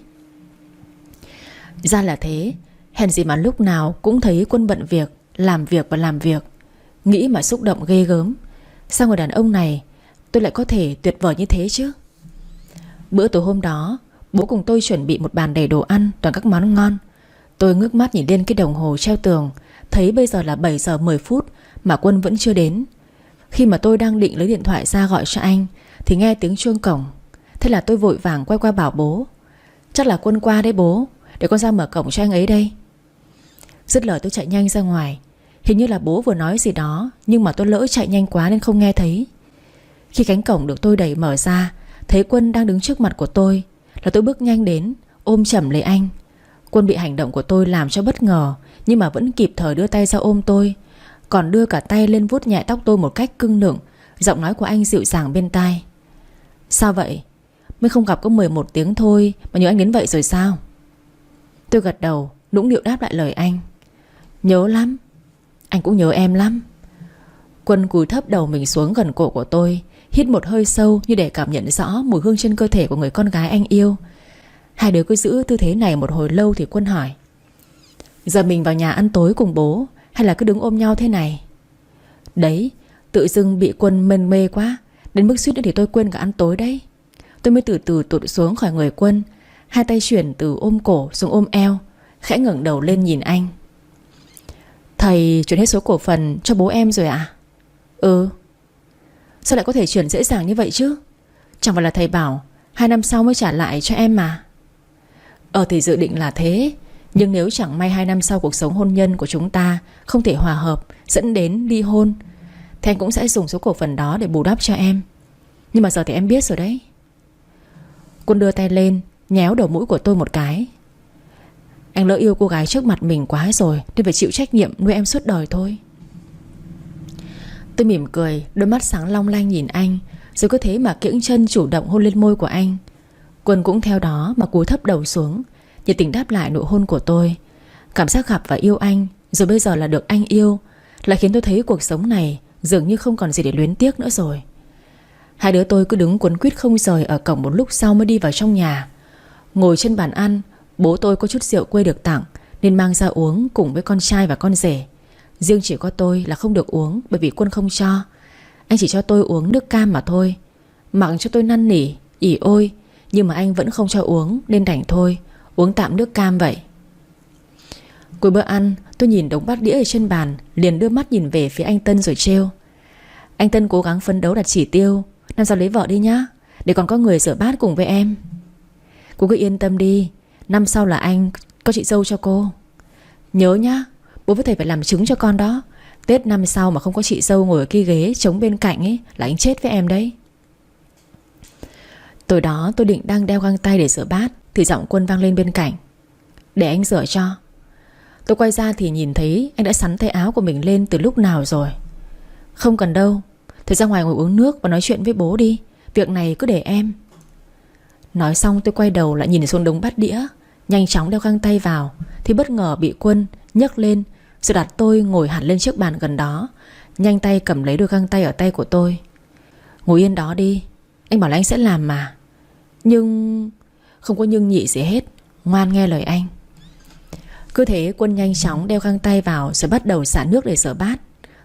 Ra là thế. Hèn gì mà lúc nào cũng thấy Quân bận việc, làm việc và làm việc. Nghĩ mà xúc động ghê gớm. Sao người đàn ông này tôi lại có thể tuyệt vời như thế chứ? Bữa tối hôm đó, bố cùng tôi chuẩn bị một bàn đầy đồ ăn, toàn các món ngon. Tôi ngước mắt nhìn lên cái đồng hồ treo tường, thấy bây giờ là bảy giờ mười phút mà Quân vẫn chưa đến. Khi mà tôi đang định lấy điện thoại ra gọi cho anh thì nghe tiếng chuông cổng. Thế là tôi vội vàng quay qua bảo bố. Chắc là Quân qua đấy bố, để con ra mở cổng cho anh ấy đây. Dứt lời tôi chạy nhanh ra ngoài. Hình như là bố vừa nói gì đó, nhưng mà tôi lỡ chạy nhanh quá nên không nghe thấy. Khi cánh cổng được tôi đẩy mở ra, thấy Quân đang đứng trước mặt của tôi, là tôi bước nhanh đến, ôm chầm lấy anh. Quân bị hành động của tôi làm cho bất ngờ, nhưng mà vẫn kịp thời đưa tay ra ôm tôi, còn đưa cả tay lên vuốt nhẹ tóc tôi một cách cưng nựng. Giọng nói của anh dịu dàng bên tai. Sao vậy? Mới không gặp có mười một tiếng thôi mà nhớ anh đến vậy rồi sao? Tôi gật đầu, nũng nịu đáp lại lời anh. Nhớ lắm. Anh cũng nhớ em lắm. Quân cúi thấp đầu mình xuống gần cổ của tôi, hít một hơi sâu như để cảm nhận rõ mùi hương trên cơ thể của người con gái anh yêu. Hai đứa cứ giữ tư thế này một hồi lâu thì Quân hỏi. Giờ mình vào nhà ăn tối cùng bố, hay là cứ đứng ôm nhau thế này? Đấy, tự dưng bị Quân mân mê quá, đến mức suýt nữa thì tôi quên cả ăn tối đấy. Tôi mới từ từ tụt xuống khỏi người Quân, hai tay chuyển từ ôm cổ xuống ôm eo, khẽ ngẩng đầu lên nhìn anh. Thầy chuyển hết số cổ phần cho bố em rồi ạ? À? Ừ. Sao lại có thể chuyển dễ dàng như vậy chứ? Chẳng phải là thầy bảo hai năm sau mới trả lại cho em mà. Ờ thì dự định là thế. Nhưng nếu chẳng may hai năm sau cuộc sống hôn nhân của chúng ta không thể hòa hợp, dẫn đến ly hôn, thì anh cũng sẽ dùng số cổ phần đó để bù đắp cho em. Nhưng mà giờ thì em biết rồi đấy. Quân đưa tay lên, nhéo đầu mũi của tôi một cái. Anh lỡ yêu cô gái trước mặt mình quá rồi, nên phải chịu trách nhiệm nuôi em suốt đời thôi. Tôi mỉm cười, đôi mắt sáng long lanh nhìn anh, rồi cứ thế mà kiễng chân chủ động hôn lên môi của anh. Quân cũng theo đó mà cúi thấp đầu xuống, nhiệt tình đáp lại nụ hôn của tôi. Cảm giác gặp và yêu anh, rồi bây giờ là được anh yêu, lại khiến tôi thấy cuộc sống này dường như không còn gì để luyến tiếc nữa rồi. Hai đứa tôi cứ đứng quấn quýt không rời ở cổng một lúc sau mới đi vào trong nhà. Ngồi trên bàn ăn, bố tôi có chút rượu quê được tặng nên mang ra uống cùng với con trai và con rể. Riêng chỉ có tôi là không được uống, bởi vì Quân không cho. Anh chỉ cho tôi uống nước cam mà thôi. Mặc cho tôi năn nỉ, ỉ ôi, nhưng mà anh vẫn không cho uống, nên đành thôi, uống tạm nước cam vậy. Cuối bữa ăn, tôi nhìn đống bát đĩa ở trên bàn, liền đưa mắt nhìn về phía anh Tân rồi trêu. Anh Tân cố gắng phấn đấu đạt chỉ tiêu, năm sau lấy vợ đi nhá, để còn có người rửa bát cùng với em. Cô cứ yên tâm đi, năm sau là anh có chị dâu cho cô. Nhớ nhá, bố với thầy phải làm chứng cho con đó. Tết năm sau mà không có chị dâu ngồi ở cái ghế trống bên cạnh ấy, là anh chết với em đấy. Tối đó tôi định đang đeo găng tay để rửa bát thì giọng Quân vang lên bên cạnh. Để anh rửa cho. Tôi quay ra thì nhìn thấy anh đã sắn tay áo của mình lên từ lúc nào rồi. Không cần đâu, thầy ra ngoài ngồi uống nước và nói chuyện với bố đi, việc này cứ để em. Nói xong tôi quay đầu lại nhìn xuống đống bát đĩa, nhanh chóng đeo găng tay vào thì bất ngờ bị Quân nhấc lên, rồi đặt tôi ngồi hẳn lên chiếc bàn gần đó, nhanh tay cầm lấy đôi găng tay ở tay của tôi. Ngồi yên đó đi, anh bảo là anh sẽ làm mà. Nhưng... Không có nhưng nhị gì hết, ngoan nghe lời anh. Cứ thế Quân nhanh chóng đeo găng tay vào rồi bắt đầu xả nước để rửa bát.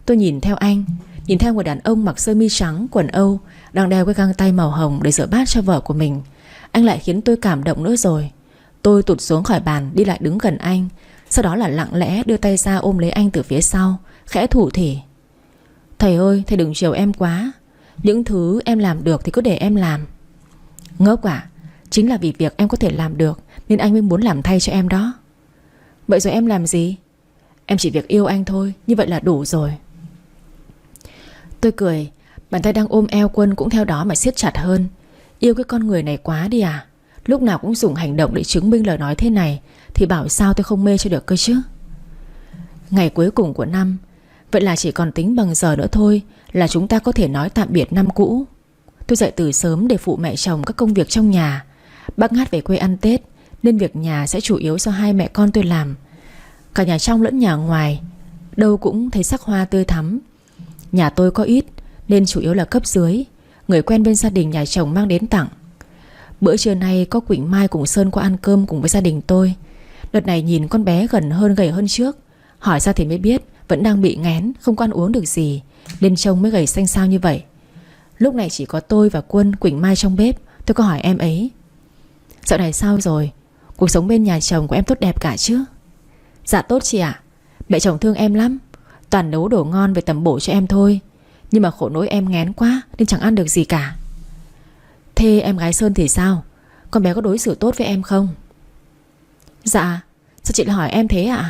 Tôi nhìn theo anh, nhìn theo người đàn ông mặc sơ mi trắng, quần Âu, đang đeo cái găng tay màu hồng để rửa bát cho vợ của mình. Anh lại khiến tôi cảm động nữa rồi. Tôi tụt xuống khỏi bàn, đi lại đứng gần anh, sau đó là lặng lẽ đưa tay ra ôm lấy anh từ phía sau, khẽ thủ thỉ: "Thầy ơi, thầy đừng chiều em quá. Những thứ em làm được thì cứ để em làm." Ngốc à? Chính là vì việc em có thể làm được nên anh mới muốn làm thay cho em đó. Vậy rồi em làm gì? Em chỉ việc yêu anh thôi, như vậy là đủ rồi. Tôi cười, bàn tay đang ôm eo Quân cũng theo đó mà siết chặt hơn. Yêu cái con người này quá đi à? Lúc nào cũng dùng hành động để chứng minh lời nói thế này thì bảo sao tôi không mê cho được cơ chứ. Ngày cuối cùng của năm, vậy là chỉ còn tính bằng giờ nữa thôi là chúng ta có thể nói tạm biệt năm cũ. Tôi dậy từ sớm để phụ mẹ chồng các công việc trong nhà. Bác Ngát về quê ăn Tết nên việc nhà sẽ chủ yếu do hai mẹ con tôi làm. Cả nhà trong lẫn nhà ngoài, đâu cũng thấy sắc hoa tươi thắm. Nhà tôi có ít nên chủ yếu là cấp dưới, người quen bên gia đình nhà chồng mang đến tặng. Bữa trưa nay có Quỳnh Mai cùng Sơn qua ăn cơm cùng với gia đình tôi. Đợt này nhìn con bé gần hơn gầy hơn trước. Hỏi ra thì mới biết vẫn đang bị nghén, không có ăn uống được gì nên trông mới gầy xanh xao như vậy. Lúc này chỉ có tôi và Quân, Quỳnh Mai trong bếp. Tôi có hỏi em ấy: "Dạo này sao rồi? Cuộc sống bên nhà chồng của em tốt đẹp cả chứ?" "Dạ tốt chị ạ. Mẹ chồng thương em lắm, toàn nấu đồ ngon về tầm bổ cho em thôi. Nhưng mà khổ nỗi em nghén quá nên chẳng ăn được gì cả." "Thế em gái Sơn thì sao? Con bé có đối xử tốt với em không?" "Dạ. Sao chị lại hỏi em thế ạ?"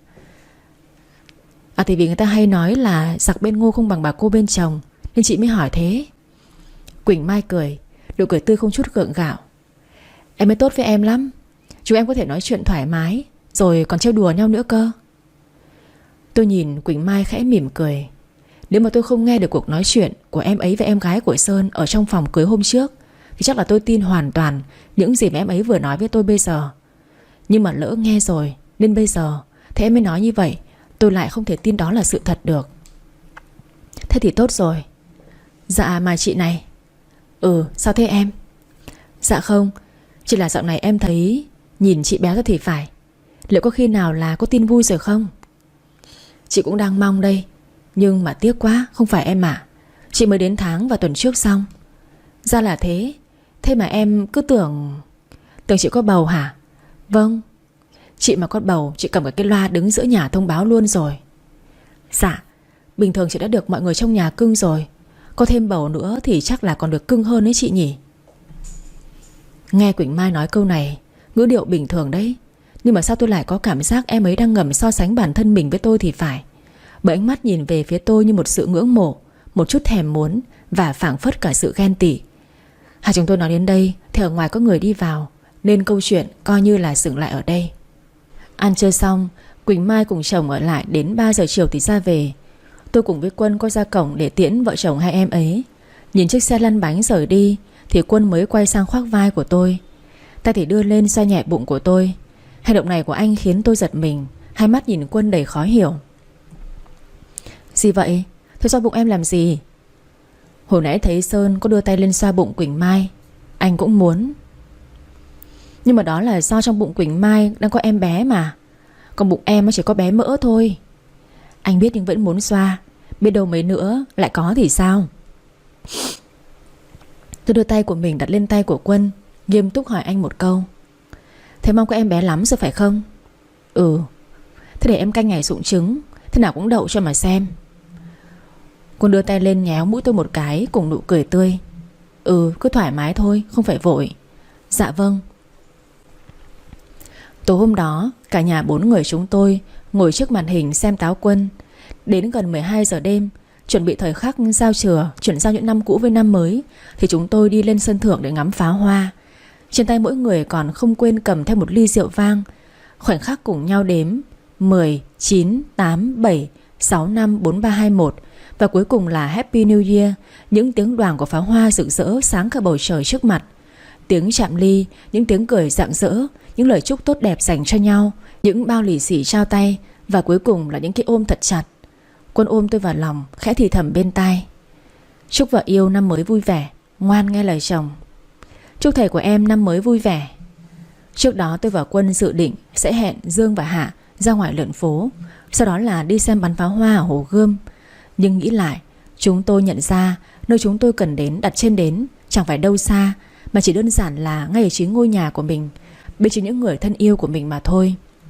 À thì vì người ta hay nói là giặc bên ngô không bằng bà cô bên chồng nên chị mới hỏi thế. Quỳnh Mai cười, nụ cười tươi không chút gượng gạo: "Em ấy tốt với em lắm. Chúng em có thể nói chuyện thoải mái, rồi còn trêu đùa nhau nữa cơ." Tôi nhìn Quỳnh Mai khẽ mỉm cười. Nếu mà tôi không nghe được cuộc nói chuyện của em ấy và em gái của Sơn ở trong phòng cưới hôm trước thì chắc là tôi tin hoàn toàn những gì mà em ấy vừa nói với tôi bây giờ. Nhưng mà lỡ nghe rồi nên bây giờ thế em mới nói như vậy, tôi lại không thể tin đó là sự thật được. Thế thì tốt rồi. Dạ mà chị này. Ừ, sao thế em? Dạ không, chỉ là dạo này em thấy nhìn chị béo ra thì phải. Liệu có khi nào là có tin vui rồi không? Chị cũng đang mong đây, nhưng mà tiếc quá, không phải em ạ. Chị mới đến tháng và tuần trước xong. Ra là thế. Thế mà em cứ tưởng Tưởng chị có bầu hả? Vâng. Chị mà có bầu, chị cầm cái loa đứng giữa nhà thông báo luôn rồi. Dạ, bình thường chị đã được mọi người trong nhà cưng rồi, có thêm bầu nữa thì chắc là còn được cưng hơn đấy chị nhỉ. Nghe Quỳnh Mai nói câu này, ngữ điệu bình thường đấy, nhưng mà sao tôi lại có cảm giác em ấy đang ngầm so sánh bản thân mình với tôi thì phải. Bởi ánh mắt nhìn về phía tôi như một sự ngưỡng mộ, một chút thèm muốn và phảng phất cả sự ghen tị. Hai chúng tôi nói đến đây thì ở ngoài có người đi vào, nên câu chuyện coi như là dừng lại ở đây. Ăn chơi xong, Quỳnh Mai cùng chồng ở lại đến ba giờ chiều thì ra về. Tôi cùng với Quân có ra cổng để tiễn vợ chồng hai em ấy. Nhìn chiếc xe lăn bánh rời đi thì Quân mới quay sang khoác vai của tôi, tay thì đưa lên xoa nhẹ bụng của tôi. Hành động này của anh khiến tôi giật mình, hai mắt nhìn Quân đầy khó hiểu. Gì vậy? Tôi xoa bụng em làm gì? Hồi nãy thấy Sơn có đưa tay lên xoa bụng Quỳnh Mai, anh cũng muốn. Nhưng mà đó là do trong bụng Quỳnh Mai đang có em bé mà, còn bụng em chỉ có bé mỡ thôi. Anh biết nhưng vẫn muốn xoa, biết đâu mấy nữa lại có thì sao. Tôi đưa tay của mình đặt lên tay của Quân, nghiêm túc hỏi anh một câu: Thế mong có em bé lắm rồi phải không? Ừ. Thế để em canh ngày sụng trứng, thế nào cũng đậu cho mà xem. Quân đưa tay lên nhéo mũi tôi một cái cùng nụ cười tươi: Ừ, cứ thoải mái thôi, không phải vội. Dạ vâng. Tối hôm đó, cả nhà bốn người chúng tôi ngồi trước màn hình xem Táo Quân. Đến gần mười hai giờ đêm, chuẩn bị thời khắc giao thừa, chuyển giao những năm cũ với năm mới, thì chúng tôi đi lên sân thượng để ngắm pháo hoa. Trên tay mỗi người còn không quên cầm theo một ly rượu vang. Khoảnh khắc cùng nhau đếm mười, chín, tám, bảy, sáu, năm, bốn, ba, hai, một. Và cuối cùng là Happy New Year. Những tiếng đoàng của pháo hoa rực rỡ sáng cả bầu trời trước mặt. Tiếng chạm ly, những tiếng cười rạng rỡ, những lời chúc tốt đẹp dành cho nhau, những bao lì xì trao tay, và cuối cùng là những cái ôm thật chặt. Quân ôm tôi vào lòng, khẽ thì thầm bên tai: Chúc vợ yêu năm mới vui vẻ, ngoan nghe lời chồng. Chúc thầy của em năm mới vui vẻ. Trước đó tôi và Quân dự định sẽ hẹn Dương và Hạ ra ngoài lượn phố, sau đó là đi xem bắn pháo hoa ở Hồ Gươm. Nhưng nghĩ lại, chúng tôi nhận ra nơi chúng tôi cần đến, đặt chân đến chẳng phải đâu xa, mà chỉ đơn giản là ngay ở chính ngôi nhà của mình, bên chính những người thân yêu của mình mà thôi.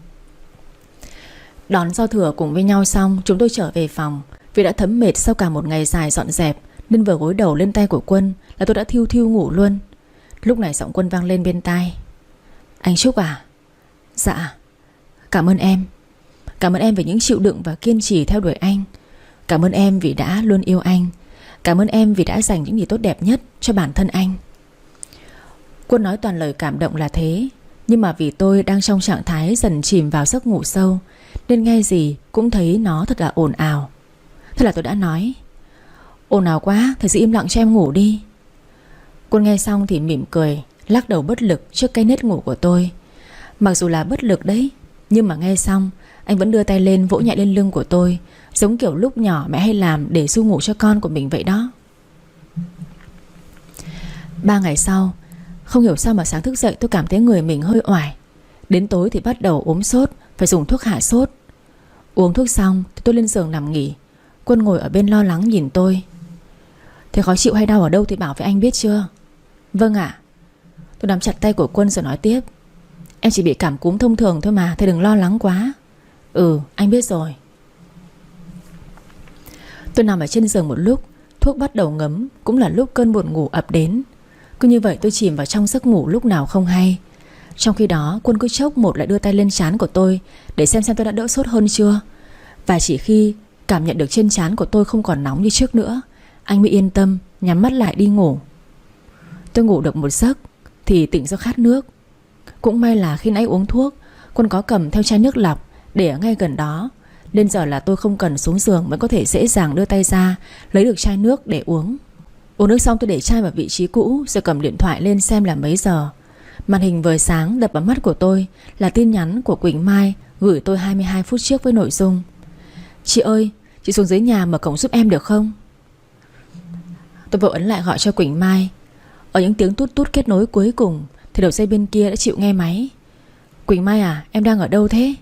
Đón giao thừa cùng với nhau xong, chúng tôi trở về phòng. Vì đã thấm mệt sau cả một ngày dài dọn dẹp, nên vừa gối đầu lên tay của Quân là tôi đã thiu thiu ngủ luôn. Lúc này giọng Quân vang lên bên tai: "Anh Trúc à?" "Dạ." "Cảm ơn em. Cảm ơn em vì những chịu đựng và kiên trì theo đuổi anh. Cảm ơn em vì đã luôn yêu anh. Cảm ơn em vì đã dành những gì tốt đẹp nhất cho bản thân anh." Quân nói toàn lời cảm động là thế, nhưng mà vì tôi đang trong trạng thái dần chìm vào giấc ngủ sâu, nên nghe gì cũng thấy nó thật là ồn ào. Thế là tôi đã nói: "Ồn ào quá, thầy giữ im lặng cho em ngủ đi." Quân nghe xong thì mỉm cười, lắc đầu bất lực trước cái nết ngủ của tôi. Mặc dù là bất lực đấy, nhưng mà nghe xong anh vẫn đưa tay lên vỗ nhẹ lên lưng của tôi, giống kiểu lúc nhỏ mẹ hay làm để ru ngủ cho con của mình vậy đó. Ba ngày sau, không hiểu sao mà sáng thức dậy tôi cảm thấy người mình hơi oải. Đến tối thì bắt đầu ốm sốt, phải dùng thuốc hạ sốt. Uống thuốc xong thì tôi lên giường nằm nghỉ. Quân ngồi ở bên lo lắng nhìn tôi: "Thế khó chịu hay đau ở đâu thì bảo với anh biết chưa?" "Vâng ạ." Tôi nắm chặt tay của Quân rồi nói tiếp: "Em chỉ bị cảm cúm thông thường thôi mà, thầy đừng lo lắng quá." "Ừ, anh biết rồi." Tôi nằm ở trên giường một lúc, thuốc bắt đầu ngấm, cũng là lúc cơn buồn ngủ ập đến. Cứ như vậy tôi chìm vào trong giấc ngủ lúc nào không hay. Trong khi đó Quân cứ chốc một lại đưa tay lên trán của tôi để xem xem tôi đã đỡ sốt hơn chưa. Và chỉ khi cảm nhận được trên trán của tôi không còn nóng như trước nữa, anh mới yên tâm nhắm mắt lại đi ngủ. Tôi ngủ được một giấc thì tỉnh do khát nước. Cũng may là khi nãy uống thuốc, Quân có cầm theo chai nước lọc để ở ngay gần đó, nên giờ là tôi không cần xuống giường vẫn có thể dễ dàng đưa tay ra lấy được chai nước để uống. Uống nước xong tôi để chai vào vị trí cũ, rồi cầm điện thoại lên xem là mấy giờ. Màn hình vừa sáng đập vào mắt của tôi là tin nhắn của Quỳnh Mai gửi tôi hai mươi hai phút trước với nội dung: "Chị ơi, chị xuống dưới nhà mở cổng giúp em được không?" Tôi vội ấn lại gọi cho Quỳnh Mai. Ở những tiếng tút tút kết nối cuối cùng thì đầu dây bên kia đã chịu nghe máy. "Quỳnh Mai à, em đang ở đâu thế?"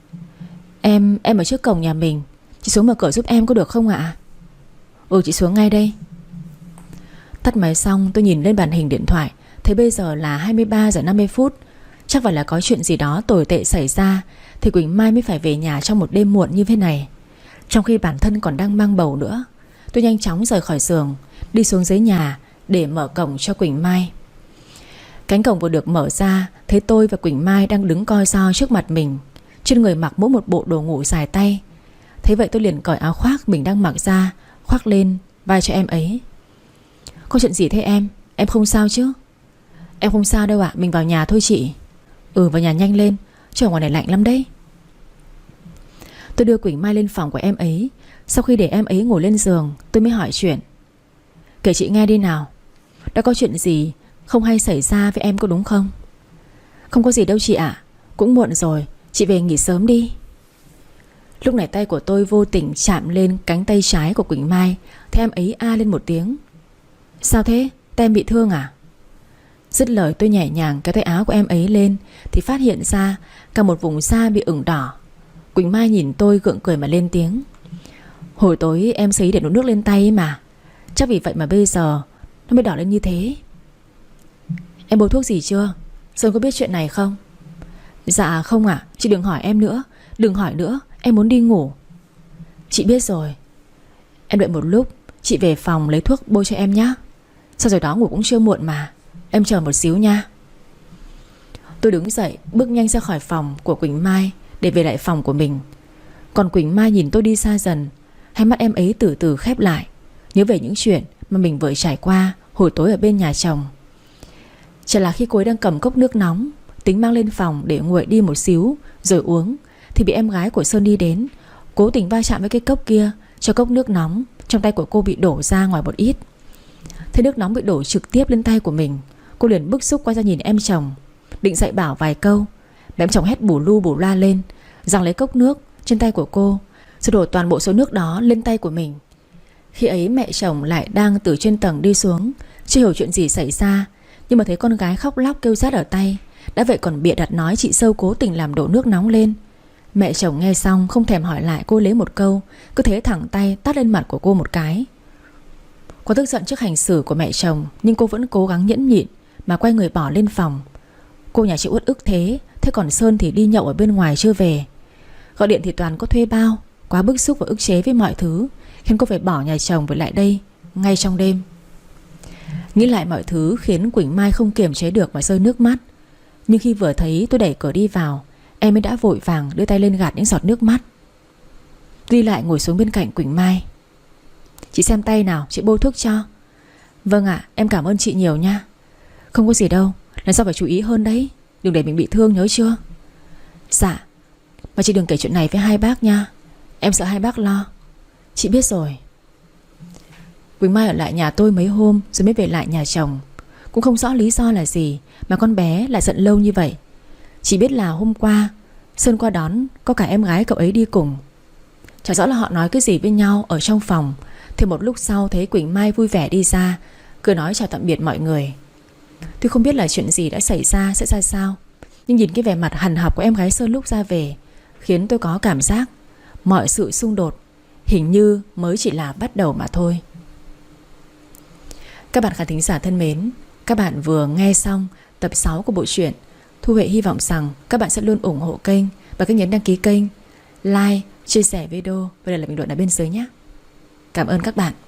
Em, em ở trước cổng nhà mình. Chị xuống mở cửa giúp em có được không ạ?" "Ừ, chị xuống ngay đây." Tắt máy xong tôi nhìn lên màn hình điện thoại, thấy bây giờ là hai mươi ba giờ năm mươi phút. Chắc phải là có chuyện gì đó tồi tệ xảy ra thì Quỳnh Mai mới phải về nhà trong một đêm muộn như thế này, trong khi bản thân còn đang mang bầu nữa. Tôi nhanh chóng rời khỏi giường, đi xuống dưới nhà để mở cổng cho Quỳnh Mai. Cánh cổng vừa được mở ra, thấy tôi và Quỳnh Mai đang đứng coi ro trước mặt mình. Trên người mặc mỗi một bộ đồ ngủ dài tay. Thế vậy tôi liền cởi áo khoác mình đang mặc ra, khoác lên vai cho em ấy. "Có chuyện gì thế em? Em không sao chứ?" "Em không sao đâu ạ, mình vào nhà thôi chị." "Ừ, vào nhà nhanh lên, trời ngoài này lạnh lắm đấy." Tôi đưa Quỳnh Mai lên phòng của em ấy. Sau khi để em ấy ngồi lên giường, tôi mới hỏi chuyện: "Kể chị nghe đi nào. Đã có chuyện gì không hay xảy ra với em có đúng không?" "Không có gì đâu chị ạ. Cũng muộn rồi, chị về nghỉ sớm đi." Lúc này tay của tôi vô tình chạm lên cánh tay trái của Quỳnh Mai. Thế em ấy a lên một tiếng: "Sao thế? Tay em bị thương à?" Dứt lời tôi nhẹ nhàng kéo tay áo của em ấy lên thì phát hiện ra cả một vùng da bị ửng đỏ. Quỳnh Mai nhìn tôi gượng cười mà lên tiếng: "Hồi tối em sấy để đổ nước lên tay ấy mà. Chắc vì vậy mà bây giờ nó mới đỏ lên như thế." "Em bôi thuốc gì chưa? Sơn có biết chuyện này không?" "Dạ không ạ, chị đừng hỏi em nữa. Đừng hỏi nữa, em muốn đi ngủ." "Chị biết rồi. Em đợi một lúc, chị về phòng lấy thuốc bôi cho em nhé. Sau rồi đó ngủ cũng chưa muộn mà. Em chờ một xíu nha." Tôi đứng dậy bước nhanh ra khỏi phòng của Quỳnh Mai để về lại phòng của mình. Còn Quỳnh Mai nhìn tôi đi xa dần, hai mắt em ấy từ từ khép lại, nhớ về những chuyện mà mình vừa trải qua hồi tối ở bên nhà chồng. Chả là khi cô ấy đang cầm cốc nước nóng tính mang lên phòng để nguội đi một xíu rồi uống, thì bị em gái của Sơn đi đến, cố tình va chạm với cái cốc kia, cho cốc nước nóng trong tay của cô bị đổ ra ngoài một ít. Thấy nước nóng bị đổ trực tiếp lên tay của mình, cô liền bức xúc quay ra nhìn em chồng, định dạy bảo vài câu. Mà em chồng hét bù lu bù la lên, giằng lấy cốc nước trên tay của cô, rồi đổ toàn bộ số nước đó lên tay của mình. Khi ấy mẹ chồng lại đang từ trên tầng đi xuống, chưa hiểu chuyện gì xảy ra, nhưng mà thấy con gái khóc lóc kêu rát ở tay, đã vậy còn bịa đặt nói chị Sâu cố tình làm đổ nước nóng lên. Mẹ chồng nghe xong không thèm hỏi lại cô lấy một câu, cứ thế thẳng tay tát lên mặt của cô một cái. Cô tức giận trước hành xử của mẹ chồng, nhưng cô vẫn cố gắng nhẫn nhịn mà quay người bỏ lên phòng. Cô nhà chị uất ức thế, thế còn Sơn thì đi nhậu ở bên ngoài chưa về. Gọi điện thì toàn có thuê bao. Quá bức xúc và ức chế với mọi thứ, khiến cô phải bỏ nhà chồng về lại đây ngay trong đêm. Nghĩ lại mọi thứ khiến Quỳnh Mai không kiềm chế được mà rơi nước mắt. Nhưng khi vừa thấy tôi đẩy cửa đi vào, em ấy đã vội vàng đưa tay lên gạt những giọt nước mắt. Đi lại ngồi xuống bên cạnh Quỳnh Mai. Chị xem tay nào, chị bôi thuốc cho. Vâng ạ, em cảm ơn chị nhiều nha. Không có gì đâu, lần sau phải chú ý hơn đấy, đừng để mình bị thương nhớ chưa. Dạ. Mà chị đừng kể chuyện này với hai bác nha, em sợ hai bác lo. Chị biết rồi. Quỳnh Mai ở lại nhà tôi mấy hôm rồi mới về lại nhà chồng. Cũng không rõ lý do là gì mà con bé lại giận lâu như vậy. Chỉ biết là hôm qua Sơn qua đón, có cả em gái cậu ấy đi cùng. Chả rõ là họ nói cái gì với nhau ở trong phòng. Thì một lúc sau thấy Quỳnh Mai vui vẻ đi ra, cười nói chào tạm biệt mọi người. Tôi không biết là chuyện gì đã xảy ra sẽ ra sao, nhưng nhìn cái vẻ mặt hằn học của em gái Sơn lúc ra về khiến tôi có cảm giác mọi sự xung đột hình như mới chỉ là bắt đầu mà thôi. Các bạn khán thính giả thân mến, các bạn vừa nghe xong tập sáu của bộ truyện. Thu Huệ hy vọng rằng các bạn sẽ luôn ủng hộ kênh và cách nhấn đăng ký kênh, like, chia sẻ video và để lại bình luận ở bên dưới nhé. Cảm ơn các bạn.